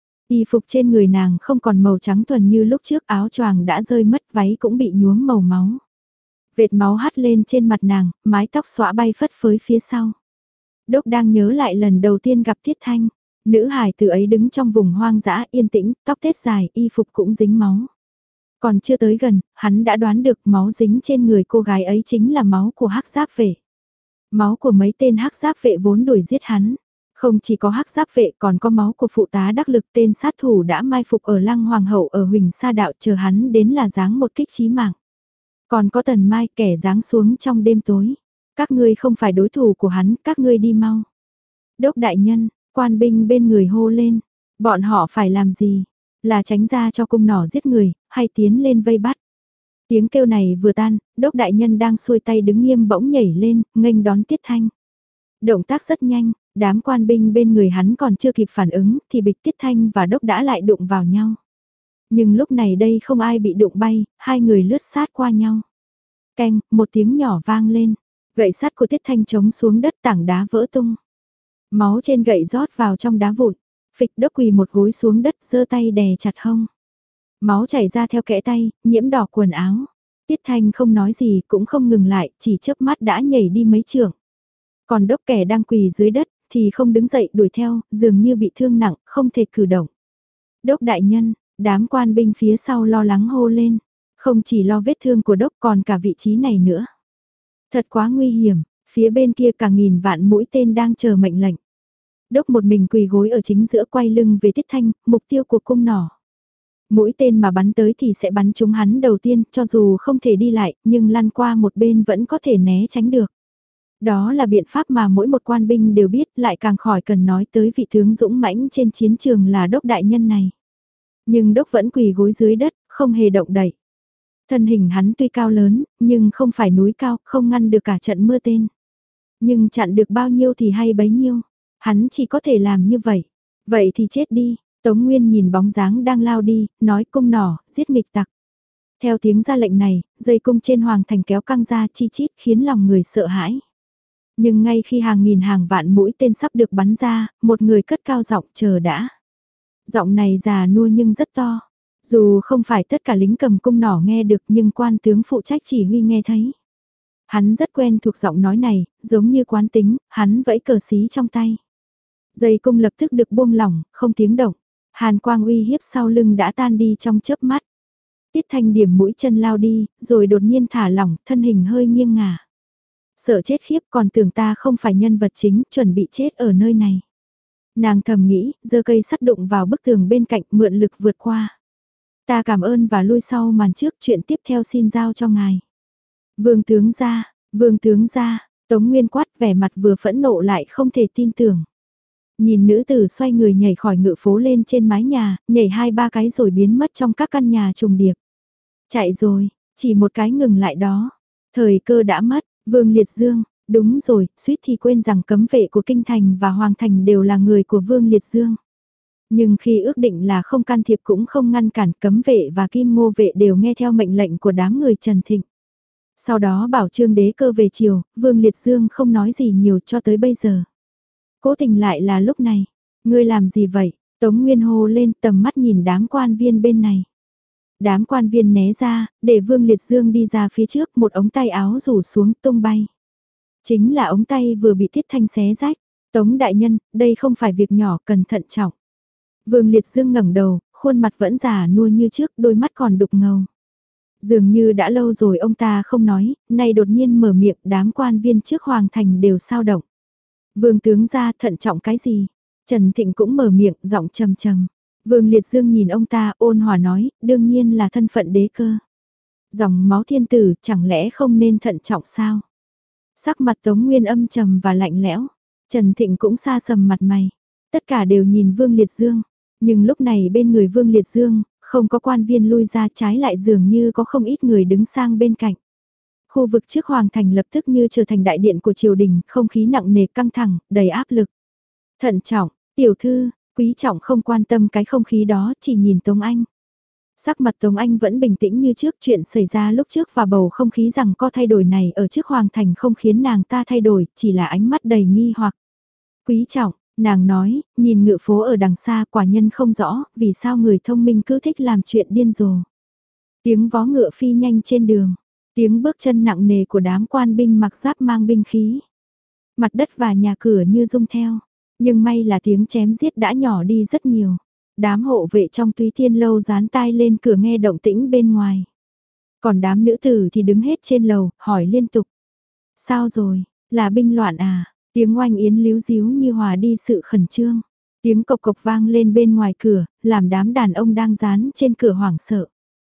Y phục trên người nàng không còn màu trắng thuần như lúc trước, áo choàng đã rơi mất, váy cũng bị nhuốm màu máu. Vệt máu hắt lên trên mặt nàng, mái tóc xõa bay phất phới phía sau. Đốc đang nhớ lại lần đầu tiên gặp Tiết Thanh. Nữ hài từ ấy đứng trong vùng hoang dã yên tĩnh, tóc tết dài, y phục cũng dính máu. Còn chưa tới gần, hắn đã đoán được máu dính trên người cô gái ấy chính là máu của hắc giáp vệ. Máu của mấy tên hắc giáp vệ vốn đuổi giết hắn. Không chỉ có hắc giáp vệ còn có máu của phụ tá đắc lực tên sát thủ đã mai phục ở Lăng Hoàng hậu ở Huỳnh Sa Đạo, chờ hắn đến là giáng một kích chí mạng. Còn có Tần Mai kẻ giáng xuống trong đêm tối. Các ngươi không phải đối thủ của hắn, các ngươi đi mau. Đốc đại nhân, quan binh bên người hô lên. Bọn họ phải làm gì? Là tránh ra cho cung nỏ giết người, hay tiến lên vây bắt? Tiếng kêu này vừa tan, đốc đại nhân đang xuôi tay đứng nghiêm bỗng nhảy lên, nghênh đón Tiết Thanh. Động tác rất nhanh, đám quan binh bên người hắn còn chưa kịp phản ứng, thì bịch Tiết Thanh và đốc đã lại đụng vào nhau. Nhưng lúc này đây không ai bị đụng bay, hai người lướt sát qua nhau. Canh, một tiếng nhỏ vang lên, gậy sắt của Tiết Thanh chống xuống đất, tảng đá vỡ tung. Máu trên gậy rót vào trong đá vụn, phịch đốc quỳ một gối xuống đất giơ tay đè chặt hông. Máu chảy ra theo kẽ tay, nhiễm đỏ quần áo. Tiết Thanh không nói gì cũng không ngừng lại, chỉ chớp mắt đã nhảy đi mấy trượng. Còn đốc kẻ đang quỳ dưới đất thì không đứng dậy đuổi theo, dường như bị thương nặng, không thể cử động. Đốc đại nhân, đám quan binh phía sau lo lắng hô lên, không chỉ lo vết thương của đốc còn cả vị trí này nữa. Thật quá nguy hiểm, phía bên kia cả nghìn vạn mũi tên đang chờ mệnh lệnh. Đốc một mình quỳ gối ở chính giữa quay lưng về Tiết Thanh, mục tiêu của cung nỏ. Mũi tên mà bắn tới thì sẽ bắn trúng hắn đầu tiên, cho dù không thể đi lại, nhưng lăn qua một bên vẫn có thể né tránh được. Đó là biện pháp mà mỗi một quan binh đều biết, lại càng khỏi cần nói tới vị tướng dũng mãnh trên chiến trường là đốc đại nhân này. Nhưng đốc vẫn quỳ gối dưới đất, không hề động đậy. Thân hình hắn tuy cao lớn, nhưng không phải núi cao, không ngăn được cả trận mưa tên. Nhưng chặn được bao nhiêu thì hay bấy nhiêu, hắn chỉ có thể làm như vậy. Vậy thì chết đi. Tống Nguyên nhìn bóng dáng đang lao đi, nói cung nỏ, giết nghịch tặc. Theo tiếng ra lệnh này, dây cung trên hoàng thành kéo căng ra chi chít khiến lòng người sợ hãi. Nhưng ngay khi hàng nghìn hàng vạn mũi tên sắp được bắn ra, một người cất cao giọng chờ đã. Giọng này già nua nhưng rất to. Dù không phải tất cả lính cầm cung nỏ nghe được nhưng quan tướng phụ trách chỉ huy nghe thấy. Hắn rất quen thuộc giọng nói này, giống như quán tính, hắn vẫy cờ xí trong tay. Dây cung lập tức được buông lỏng, không tiếng động. Hàn quang uy hiếp sau lưng đã tan đi trong chớp mắt. Tiết Thanh điểm mũi chân lao đi, rồi đột nhiên thả lỏng, thân hình hơi nghiêng ngả. Sợ chết khiếp còn tưởng ta không phải nhân vật chính, chuẩn bị chết ở nơi này. Nàng thầm nghĩ, giơ cây sắt đụng vào bức tường bên cạnh mượn lực vượt qua. Ta cảm ơn và lui sau màn trước, chuyện tiếp theo xin giao cho ngài. Vương tướng ra, vương tướng ra, Tống Nguyên quát vẻ mặt vừa phẫn nộ lại không thể tin tưởng. Nhìn nữ tử xoay người nhảy khỏi ngự phố lên trên mái nhà, nhảy hai ba cái rồi biến mất trong các căn nhà trùng điệp. Chạy rồi, chỉ một cái ngừng lại đó. Thời cơ đã mất, Vương Liệt Dương, đúng rồi, suýt thì quên rằng cấm vệ của Kinh Thành và Hoàng Thành đều là người của Vương Liệt Dương. Nhưng khi ước định là không can thiệp cũng không ngăn cản, cấm vệ và Kim Ngô vệ đều nghe theo mệnh lệnh của đám người Trần Thịnh. Sau đó bảo Trương Đế Cơ về chiều, Vương Liệt Dương không nói gì nhiều cho tới bây giờ. Cố tình lại là lúc này, ngươi làm gì vậy? Tống Nguyên hô lên, tầm mắt nhìn đám quan viên bên này. Đám quan viên né ra, để Vương Liệt Dương đi ra phía trước, một ống tay áo rủ xuống tung bay. Chính là ống tay vừa bị Tiết Thanh xé rách. Tống đại nhân, đây không phải việc nhỏ, cẩn thận trọng. Vương Liệt Dương ngẩng đầu, khuôn mặt vẫn già nua như trước, đôi mắt còn đục ngầu. Dường như đã lâu rồi ông ta không nói, nay đột nhiên mở miệng, đám quan viên trước Hoàng Thành đều sao động. Vương tướng ra thận trọng cái gì? Trần Thịnh cũng mở miệng, giọng trầm trầm. Vương Liệt Dương nhìn ông ta ôn hòa nói, đương nhiên là thân phận đế cơ. Dòng máu thiên tử chẳng lẽ không nên thận trọng sao? Sắc mặt Tống Nguyên âm trầm và lạnh lẽo. Trần Thịnh cũng xa sầm mặt mày. Tất cả đều nhìn Vương Liệt Dương. Nhưng lúc này bên người Vương Liệt Dương, không có quan viên lui ra, trái lại dường như có không ít người đứng sang bên cạnh. Khu vực trước Hoàng Thành lập tức như trở thành đại điện của triều đình, không khí nặng nề căng thẳng, đầy áp lực. Thận trọng, tiểu thư, Quý Trọng không quan tâm cái không khí đó, chỉ nhìn Tống Anh. Sắc mặt Tống Anh vẫn bình tĩnh như trước, chuyện xảy ra lúc trước và bầu không khí rằng có thay đổi này ở trước Hoàng Thành không khiến nàng ta thay đổi, chỉ là ánh mắt đầy nghi hoặc. Quý Trọng, nàng nói, nhìn ngự phố ở đằng xa quả nhân không rõ, vì sao người thông minh cứ thích làm chuyện điên rồ. Tiếng vó ngựa phi nhanh trên đường. Tiếng bước chân nặng nề của đám quan binh mặc giáp mang binh khí. Mặt đất và nhà cửa như rung theo. Nhưng may là tiếng chém giết đã nhỏ đi rất nhiều. Đám hộ vệ trong Túy Thiên Lâu dán tai lên cửa nghe động tĩnh bên ngoài. Còn đám nữ tử thì đứng hết trên lầu, hỏi liên tục. Sao rồi, là binh loạn à? Tiếng oanh yến líu díu như hòa đi sự khẩn trương. Tiếng cộc cộc vang lên bên ngoài cửa, làm đám đàn ông đang dán trên cửa hoảng sợ.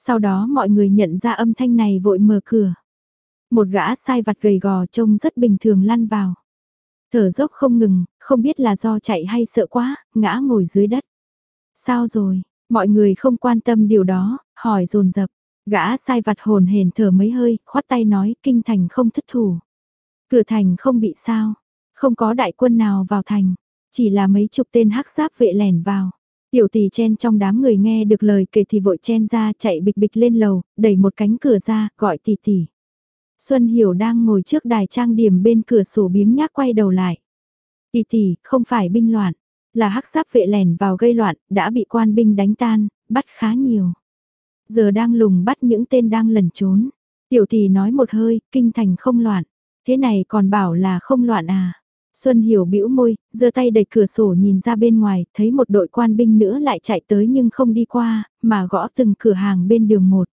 Sau đó mọi người nhận ra âm thanh này vội mở cửa. Một gã sai vặt gầy gò trông rất bình thường lăn vào. Thở dốc không ngừng, không biết là do chạy hay sợ quá, ngã ngồi dưới đất. Sao rồi, mọi người không quan tâm điều đó, hỏi dồn dập. Gã sai vặt hồn hển thở mấy hơi, khoát tay nói kinh thành không thất thủ. Cửa thành không bị sao, không có đại quân nào vào thành, chỉ là mấy chục tên hắc giáp vệ lẻn vào. Tiểu tỷ chen trong đám người nghe được lời kể thì vội chen ra chạy bịch bịch lên lầu, đẩy một cánh cửa ra, gọi tỷ tỷ. Xuân Hiểu đang ngồi trước đài trang điểm bên cửa sổ biếng nhác quay đầu lại. Tỷ tỷ, không phải binh loạn, là hắc giáp vệ lẻn vào gây loạn, đã bị quan binh đánh tan, bắt khá nhiều. Giờ đang lùng bắt những tên đang lẩn trốn. Tiểu tỷ nói một hơi, kinh thành không loạn. Thế này còn bảo là không loạn à? Xuân Hiểu bĩu môi, giơ tay đẩy cửa sổ nhìn ra bên ngoài, thấy một đội quan binh nữa lại chạy tới nhưng không đi qua, mà gõ từng cửa hàng bên đường một.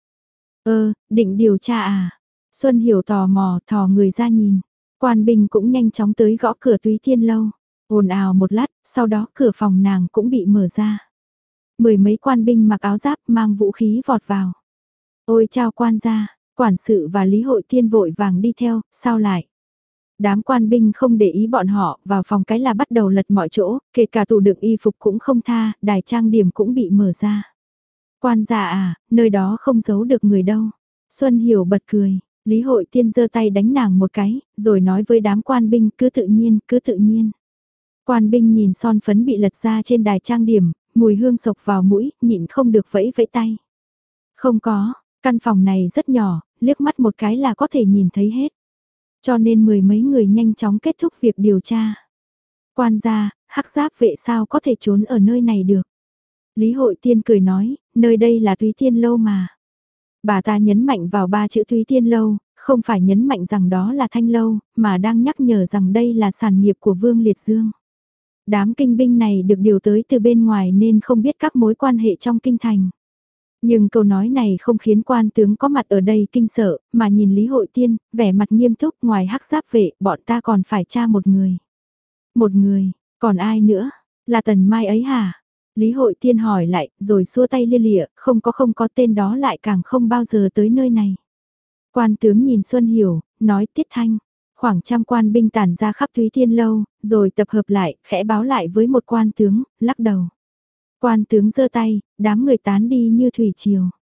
Ơ, định điều tra à? Xuân Hiểu tò mò thò người ra nhìn. Quan binh cũng nhanh chóng tới gõ cửa Túy Thiên Lâu. Ồn ào một lát, sau đó cửa phòng nàng cũng bị mở ra. Mười mấy quan binh mặc áo giáp mang vũ khí vọt vào. Ôi chào quan gia, quản sự và Lý Hội Thiên vội vàng đi theo, sao lại? Đám quan binh không để ý bọn họ, vào phòng cái là bắt đầu lật mọi chỗ, kể cả tủ đựng y phục cũng không tha, đài trang điểm cũng bị mở ra. Quan gia à, nơi đó không giấu được người đâu. Xuân Hiểu bật cười, Lý Hội Thiên giơ tay đánh nàng một cái, rồi nói với đám quan binh cứ tự nhiên, cứ tự nhiên. Quan binh nhìn son phấn bị lật ra trên đài trang điểm, mùi hương sộc vào mũi, nhịn không được vẫy vẫy tay. Không có, căn phòng này rất nhỏ, liếc mắt một cái là có thể nhìn thấy hết. Cho nên mười mấy người nhanh chóng kết thúc việc điều tra. Quan gia, hắc giáp vệ sao có thể trốn ở nơi này được. Lý Hội Tiên cười nói, nơi đây là Túy Thiên Lâu mà. Bà ta nhấn mạnh vào ba chữ Túy Thiên Lâu, không phải nhấn mạnh rằng đó là Thanh Lâu, mà đang nhắc nhở rằng đây là sản nghiệp của Vương Liệt Dương. Đám kinh binh này được điều tới từ bên ngoài nên không biết các mối quan hệ trong kinh thành. Nhưng câu nói này không khiến quan tướng có mặt ở đây kinh sợ, mà nhìn Lý Hội Tiên, vẻ mặt nghiêm túc, ngoài hắc giáp vệ, bọn ta còn phải tra một người. Một người, còn ai nữa? Là Tần Mai ấy hả? Lý Hội Tiên hỏi lại, rồi xua tay lia lịa, không có không có tên đó lại càng không bao giờ tới nơi này. Quan tướng nhìn Xuân Hiểu, nói Tiết Thanh. Khoảng trăm quan binh tản ra khắp Túy Thiên Lâu, rồi tập hợp lại, khẽ báo lại với một quan tướng, lắc đầu. Quan tướng giơ tay, đám người tán đi như thủy triều.